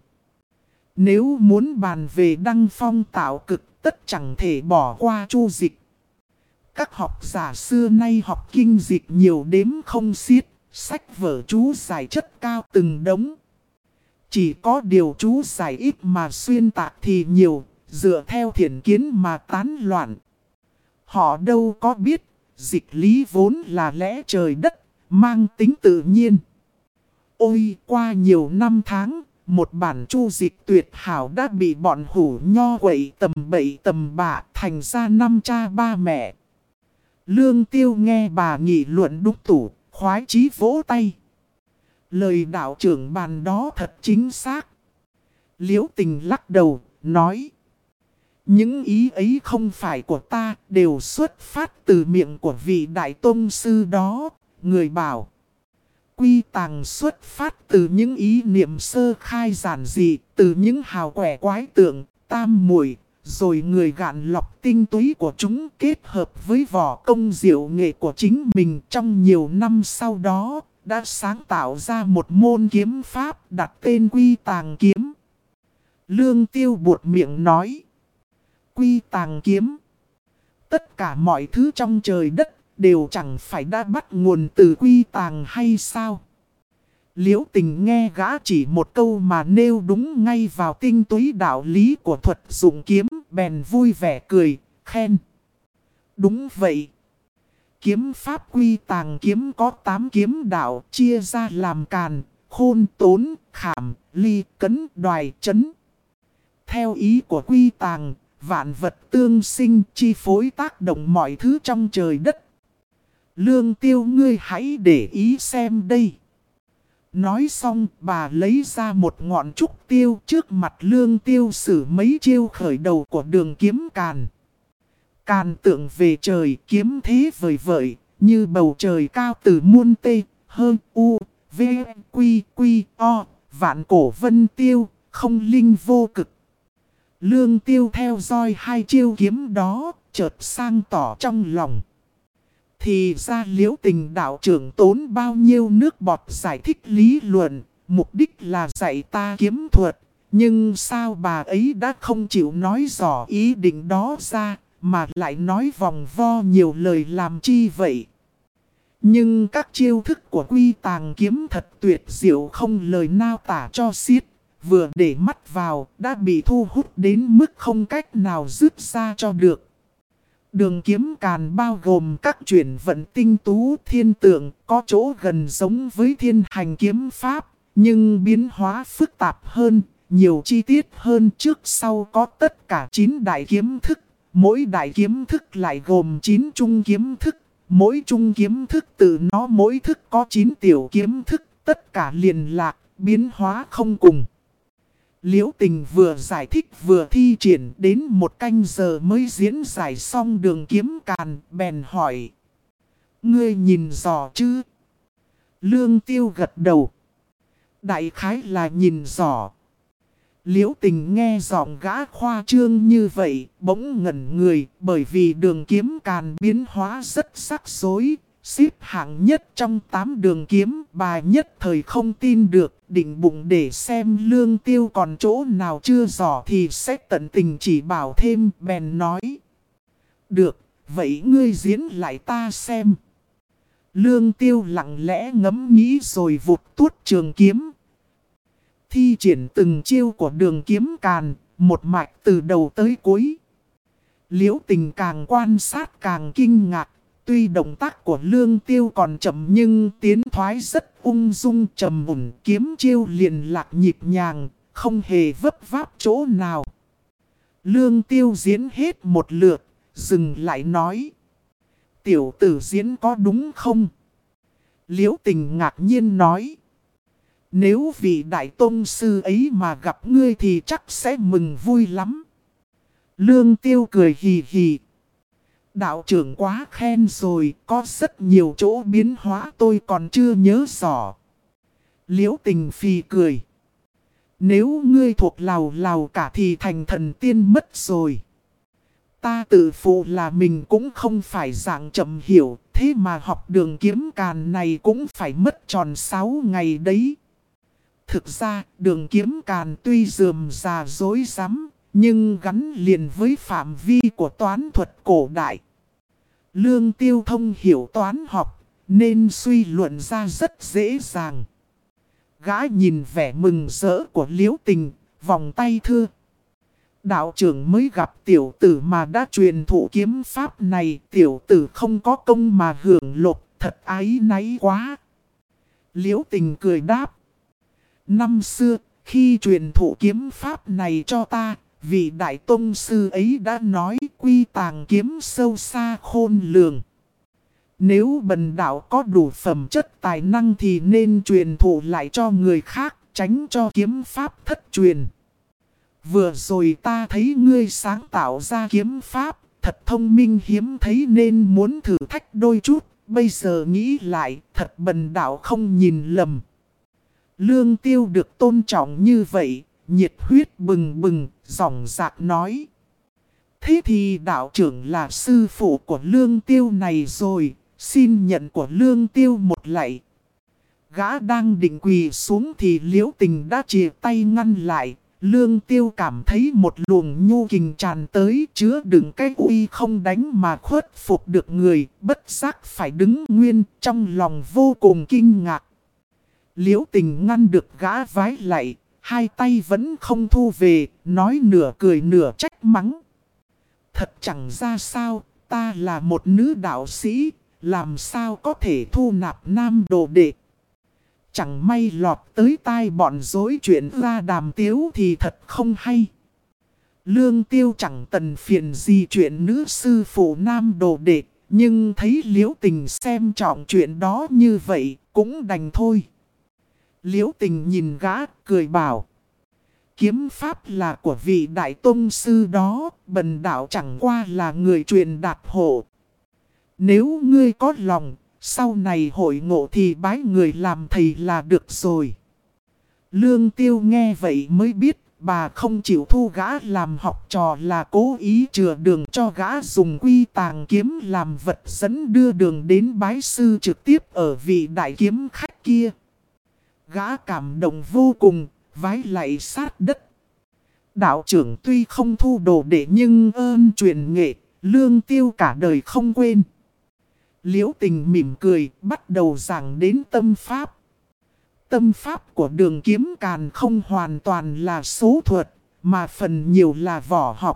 nếu muốn bàn về đăng phong tạo cực tất chẳng thể bỏ qua chu dịch. Các học giả xưa nay học kinh dịch nhiều đếm không xiết, sách vở chú giải chất cao từng đống. Chỉ có điều chú giải ít mà xuyên tạc thì nhiều, dựa theo thiện kiến mà tán loạn. Họ đâu có biết, dịch lý vốn là lẽ trời đất, mang tính tự nhiên. Ôi, qua nhiều năm tháng, một bản chu dịch tuyệt hảo đã bị bọn hủ nho quậy tầm bậy tầm bạ thành ra 5 cha 3 mẹ. Lương Tiêu nghe bà nghị luận đúc tủ, khoái chí vỗ tay. Lời đạo trưởng bàn đó thật chính xác. Liễu Tình lắc đầu, nói. Những ý ấy không phải của ta, đều xuất phát từ miệng của vị đại tôn sư đó. Người bảo, quy tàng xuất phát từ những ý niệm sơ khai giản dị, từ những hào quẻ quái tượng, tam muội. Rồi người gạn lọc tinh túy của chúng kết hợp với võ công diệu nghệ của chính mình trong nhiều năm sau đó, đã sáng tạo ra một môn kiếm pháp đặt tên Quy Tàng Kiếm. Lương Tiêu buột miệng nói, Quy Tàng Kiếm. Tất cả mọi thứ trong trời đất đều chẳng phải đã bắt nguồn từ Quy Tàng hay sao? Liễu Tình nghe gã chỉ một câu mà nêu đúng ngay vào tinh túy đạo lý của thuật dụng kiếm, bèn vui vẻ cười, khen. Đúng vậy. Kiếm pháp Quy Tàng Kiếm có 8 kiếm đạo chia ra làm càn, khôn, tốn, khảm, ly, cấn, đoài, trấn. Theo ý của Quy Tàng, vạn vật tương sinh chi phối tác động mọi thứ trong trời đất. Lương Tiêu ngươi hãy để ý xem đây. Nói xong bà lấy ra một ngọn trúc tiêu trước mặt Lương Tiêu sử mấy chiêu khởi đầu của đường kiếm càn. Càn tượng về trời kiếm thế vời vợi, như bầu trời cao từ muôn tê, hơn u, v, quy, quy, o, vạn cổ vân tiêu, không linh vô cực. Lương Tiêu theo dõi 2 chiêu kiếm đó, chợt sang tỏ trong lòng. Thì ra Liễu Tình đạo trưởng tốn bao nhiêu nước bọt giải thích lý luận, mục đích là dạy ta kiếm thuật. Nhưng sao bà ấy đã không chịu nói rõ ý định đó ra, mà lại nói vòng vo nhiều lời làm chi vậy? Nhưng các chiêu thức của Quy Tàng Kiếm thật tuyệt diệu không lời nào tả cho xiết. Vừa để mắt vào, đã bị thu hút đến mức không cách nào dứt ra cho được. Đường kiếm càn bao gồm các chuyển vận tinh tú thiên tượng, có chỗ gần giống với thiên hành kiếm pháp, nhưng biến hóa phức tạp hơn, nhiều chi tiết hơn. Trước sau có tất cả 9 đại kiếm thức, mỗi đại kiếm thức lại gồm 9 trung kiếm thức, mỗi trung kiếm thức từ nó mỗi thức có 9 tiểu kiếm thức, tất cả liền lạc, biến hóa không cùng. Liễu Tình vừa giải thích vừa thi triển đến 1 canh giờ mới diễn giải xong đường kiếm càn, bèn hỏi. Ngươi nhìn rõ chứ? Lương Tiêu gật đầu. Đại khái là nhìn rõ. Liễu Tình nghe giọng gã khoa trương như vậy, bỗng ngẩn người, bởi vì đường kiếm càn biến hóa rất sắc rối, xếp hạng nhất trong 8 đường kiếm, bà nhất thời không tin được, định bụng để xem Lương Tiêu còn chỗ nào chưa rõ thì sẽ tận tình chỉ bảo thêm, bèn nói. Được, vậy ngươi diễn lại ta xem. Lương Tiêu lặng lẽ ngẫm nghĩ rồi vụt tuốt trường kiếm. Thi triển từng chiêu của đường kiếm càn, một mạch từ đầu tới cuối. Liễu Tình càng quan sát càng kinh ngạc. Tuy động tác của Lương Tiêu còn chậm nhưng tiến thoái rất ung dung trầm ổn, kiếm chiêu liền lạc nhịp nhàng, không hề vấp váp chỗ nào. Lương Tiêu diễn hết một lượt, dừng lại nói. Tiểu tử diễn có đúng không? Liễu Tình ngạc nhiên nói. Nếu vị đại tôn sư ấy mà gặp ngươi thì chắc sẽ mừng vui lắm. Lương Tiêu cười hì hì. Đạo trưởng quá khen rồi, có rất nhiều chỗ biến hóa tôi còn chưa nhớ rõ. Liễu Tình phì cười. Nếu ngươi thuộc lào lào cả thì thành thần tiên mất rồi. Ta tự phụ là mình cũng không phải dạng chậm hiểu, thế mà học đường kiếm càn này cũng phải mất tròn 6 ngày đấy. Thực ra, đường kiếm càn tuy rườm rà dối rắm, nhưng gắn liền với phạm vi của toán thuật cổ đại. Lương Tiêu thông hiểu toán học, nên suy luận ra rất dễ dàng. Gã nhìn vẻ mừng rỡ của Liễu Tình, vòng tay thưa. Đạo trưởng mới gặp tiểu tử mà đã truyền thụ kiếm pháp này, tiểu tử không có công mà hưởng lộc, thật áy náy quá. Liễu Tình cười đáp. Năm xưa, khi truyền thụ kiếm pháp này cho ta, vị đại tôn sư ấy đã nói quy tàng kiếm sâu xa khôn lường. Nếu bần đạo có đủ phẩm chất tài năng thì nên truyền thụ lại cho người khác, tránh cho kiếm pháp thất truyền. Vừa rồi ta thấy ngươi sáng tạo ra kiếm pháp, thật thông minh hiếm thấy nên muốn thử thách đôi chút, bây giờ nghĩ lại, thật bần đạo không nhìn lầm. Lương Tiêu được tôn trọng như vậy, nhiệt huyết bừng bừng, dõng dạc nói. Thế thì đạo trưởng là sư phụ của Lương Tiêu này rồi, xin nhận của Lương Tiêu một lạy. Gã đang định quỳ xuống thì Liễu Tình đã chìa tay ngăn lại. Lương Tiêu cảm thấy một luồng nhu kình tràn tới, chứa đựng cái uy không đánh mà khuất phục được người, bất giác phải đứng nguyên, trong lòng vô cùng kinh ngạc. Liễu Tình ngăn được gã vái lạy, hai tay vẫn không thu về, nói nửa cười nửa trách mắng. Thật chẳng ra sao, ta là một nữ đạo sĩ, làm sao có thể thu nạp nam đồ đệ. Chẳng may lọt tới tai bọn dối chuyện ra đàm tiếu thì thật không hay. Lương Tiêu chẳng tần phiền gì chuyện nữ sư phụ nam đồ đệ, nhưng thấy Liễu Tình xem trọng chuyện đó như vậy, cũng đành thôi. Liễu Tình nhìn gã, cười bảo. Kiếm pháp là của vị đại tôn sư đó, bần đạo chẳng qua là người truyền đạt hộ. Nếu ngươi có lòng, sau này hội ngộ thì bái người làm thầy là được rồi. Lương Tiêu nghe vậy mới biết, bà không chịu thu gã làm học trò là cố ý chừa đường cho gã dùng quy tàng kiếm làm vật dẫn đưa đường đến bái sư trực tiếp ở vị đại kiếm khách kia. Gã cảm động vô cùng, vái lạy sát đất. Đạo trưởng tuy không thu đồ đệ nhưng ơn truyền nghệ, Lương Tiêu cả đời không quên. Liễu Tình mỉm cười, bắt đầu giảng đến tâm pháp. Tâm pháp của đường kiếm càn không hoàn toàn là số thuật, mà phần nhiều là võ học.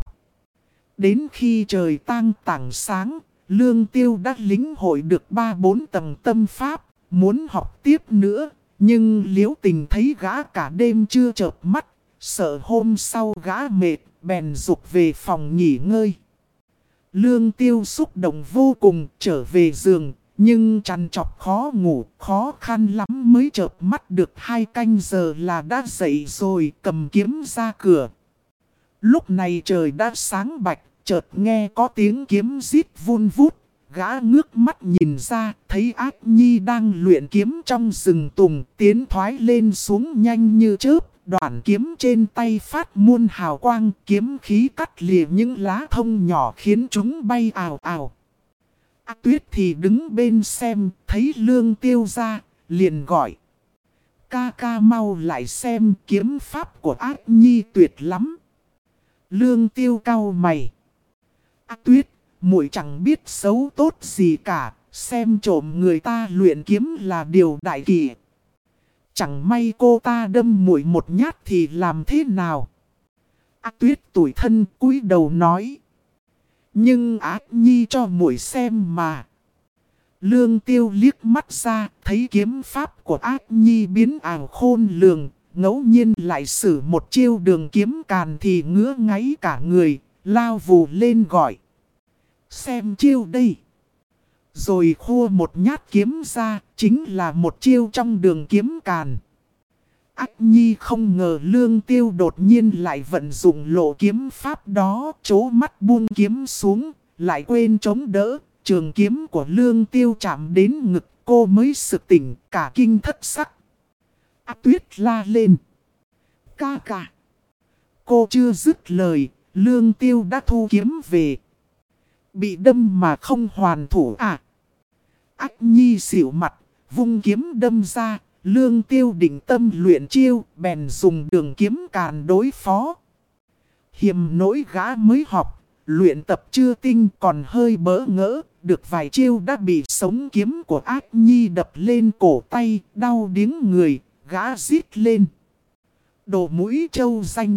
Đến khi trời tang tảng sáng, Lương Tiêu đã lĩnh hội được 3-4 tầng tâm pháp, muốn học tiếp nữa. Nhưng Liễu Tình thấy gã cả đêm chưa chợp mắt, sợ hôm sau gã mệt, bèn dục về phòng nghỉ ngơi. Lương Tiêu xúc động vô cùng trở về giường, nhưng trằn trọc khó ngủ, khó khăn lắm mới chợp mắt được 2 canh giờ là đã dậy rồi, cầm kiếm ra cửa. Lúc này trời đã sáng bạch, chợt nghe có tiếng kiếm rít vun vút, Gã ngước mắt nhìn ra, thấy Ác Nhi đang luyện kiếm trong rừng tùng, tiến thoái lên xuống nhanh như chớp. Đoạn kiếm trên tay phát muôn hào quang, kiếm khí cắt lìa những lá thông nhỏ khiến chúng bay ào ào. Ác Tuyết thì đứng bên xem, thấy Lương Tiêu ra, liền gọi. Ca ca mau lại xem, kiếm pháp của Ác Nhi tuyệt lắm. Lương Tiêu cau mày. Ác Tuyết, muội chẳng biết xấu tốt gì cả, xem trộm người ta luyện kiếm là điều đại kỵ. Chẳng may cô ta đâm muội một nhát thì làm thế nào? Ác Tuyết tủi thân cúi đầu nói. Nhưng Ác Nhi cho muội xem mà. Lương Tiêu liếc mắt ra, thấy kiếm pháp của Ác Nhi biến ảo khôn lường, ngẫu nhiên lại sử một chiêu đường kiếm càn thì ngứa ngáy cả người, lao vù lên gọi. Xem chiêu đây. Rồi khua một nhát kiếm ra, chính là một chiêu trong đường kiếm càn. Ác Nhi không ngờ Lương Tiêu đột nhiên lại vận dụng lộ kiếm pháp đó, trố mắt buông kiếm xuống, lại quên chống đỡ. Trường kiếm của Lương Tiêu chạm đến ngực, cô mới sực tỉnh, cả kinh thất sắc. Ác Tuyết la lên. Ca ca. Cô chưa dứt lời, Lương Tiêu đã thu kiếm về. Bị đâm mà không hoàn thủ à? Ác Nhi xỉu mặt, vung kiếm đâm ra. Lương Tiêu định tâm luyện chiêu, bèn dùng đường kiếm càn đối phó. Hiềm nỗi gã mới học, luyện tập chưa tinh còn hơi bỡ ngỡ. Được vài chiêu đã bị sống kiếm của Ác Nhi đập lên cổ tay, đau điếng người, gã rít lên. Đồ mũi trâu danh.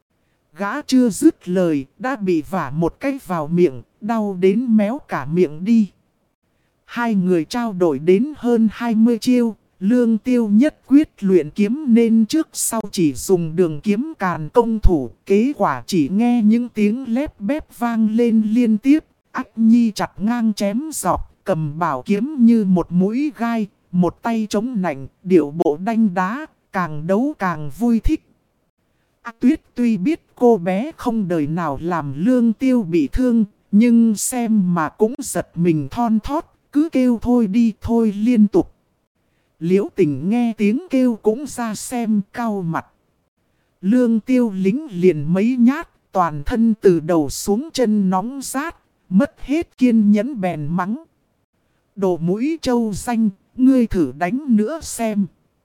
Gã chưa dứt lời, đã bị vả một cái vào miệng, đau đến méo cả miệng đi. Hai người trao đổi đến hơn 20 chiêu, Lương Tiêu nhất quyết luyện kiếm nên trước sau chỉ dùng đường kiếm càn công thủ. Kết quả chỉ nghe những tiếng lép bép vang lên liên tiếp. Ác Nhi chặt ngang chém dọc, cầm bảo kiếm như một mũi gai, một tay chống nạnh, điệu bộ đanh đá, càng đấu càng vui thích. Ác Tuyết tuy biết cô bé không đời nào làm Lương Tiêu bị thương, nhưng xem mà cũng giật mình thon thót, cứ kêu thôi đi thôi liên tục. Liễu Tình nghe tiếng kêu cũng ra xem, cau mặt. Lương Tiêu lính liền mấy nhát, toàn thân từ đầu xuống chân nóng rát, mất hết kiên nhẫn bèn mắng. Đồ mũi trâu xanh, ngươi thử đánh nữa xem.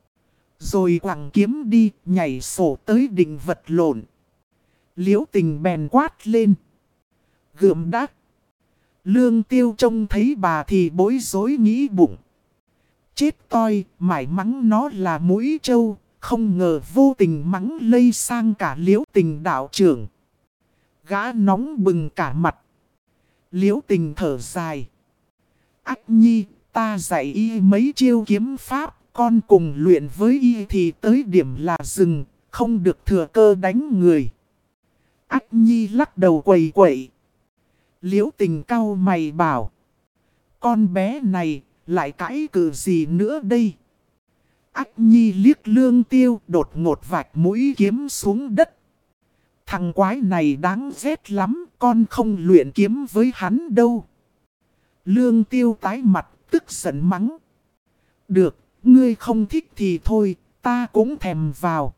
Rồi quẳng kiếm đi, nhảy sổ tới định vật lộn. Liễu Tình bèn quát lên. Gượm đắc. Lương Tiêu trông thấy bà thì bối rối nghĩ bụng. Chết toi, mải mắng nó là mũi trâu, không ngờ vô tình mắng lây sang cả Liễu Tình đạo trưởng. Gã nóng bừng cả mặt. Liễu Tình thở dài. Ác Nhi, ta dạy y mấy chiêu kiếm pháp, con cùng luyện với y thì tới điểm là dừng, không được thừa cơ đánh người. Ác Nhi lắc đầu quẩy quẩy. Liễu Tình cau mày bảo. Con bé này, lại cãi cự gì nữa đây? Ác Nhi liếc Lương Tiêu đột ngột vạch mũi kiếm xuống đất. Thằng quái này đáng ghét lắm, con không luyện kiếm với hắn đâu. Lương Tiêu tái mặt, tức giận mắng. Được, ngươi không thích thì thôi, ta cũng thèm vào.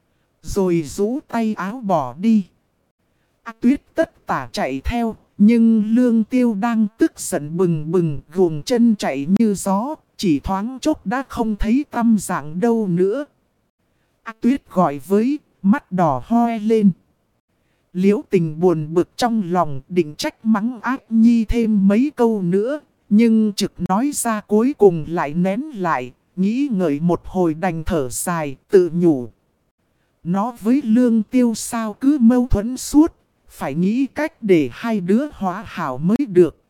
Rồi rũ tay áo bỏ đi. Ác Tuyết tất tả chạy theo, nhưng Lương Tiêu đang tức giận bừng bừng, gùn chân chạy như gió, chỉ thoáng chốc đã không thấy tăm dạng đâu nữa. Ác Tuyết gọi với, mắt đỏ hoe lên. Liễu Tình buồn bực trong lòng, định trách mắng Ác Nhi thêm mấy câu nữa, nhưng trực nói ra cuối cùng lại nén lại, nghĩ ngợi một hồi đành thở dài, tự nhủ. Nó với Lương Tiêu sao cứ mâu thuẫn suốt, phải nghĩ cách để hai đứa hóa hảo mới được.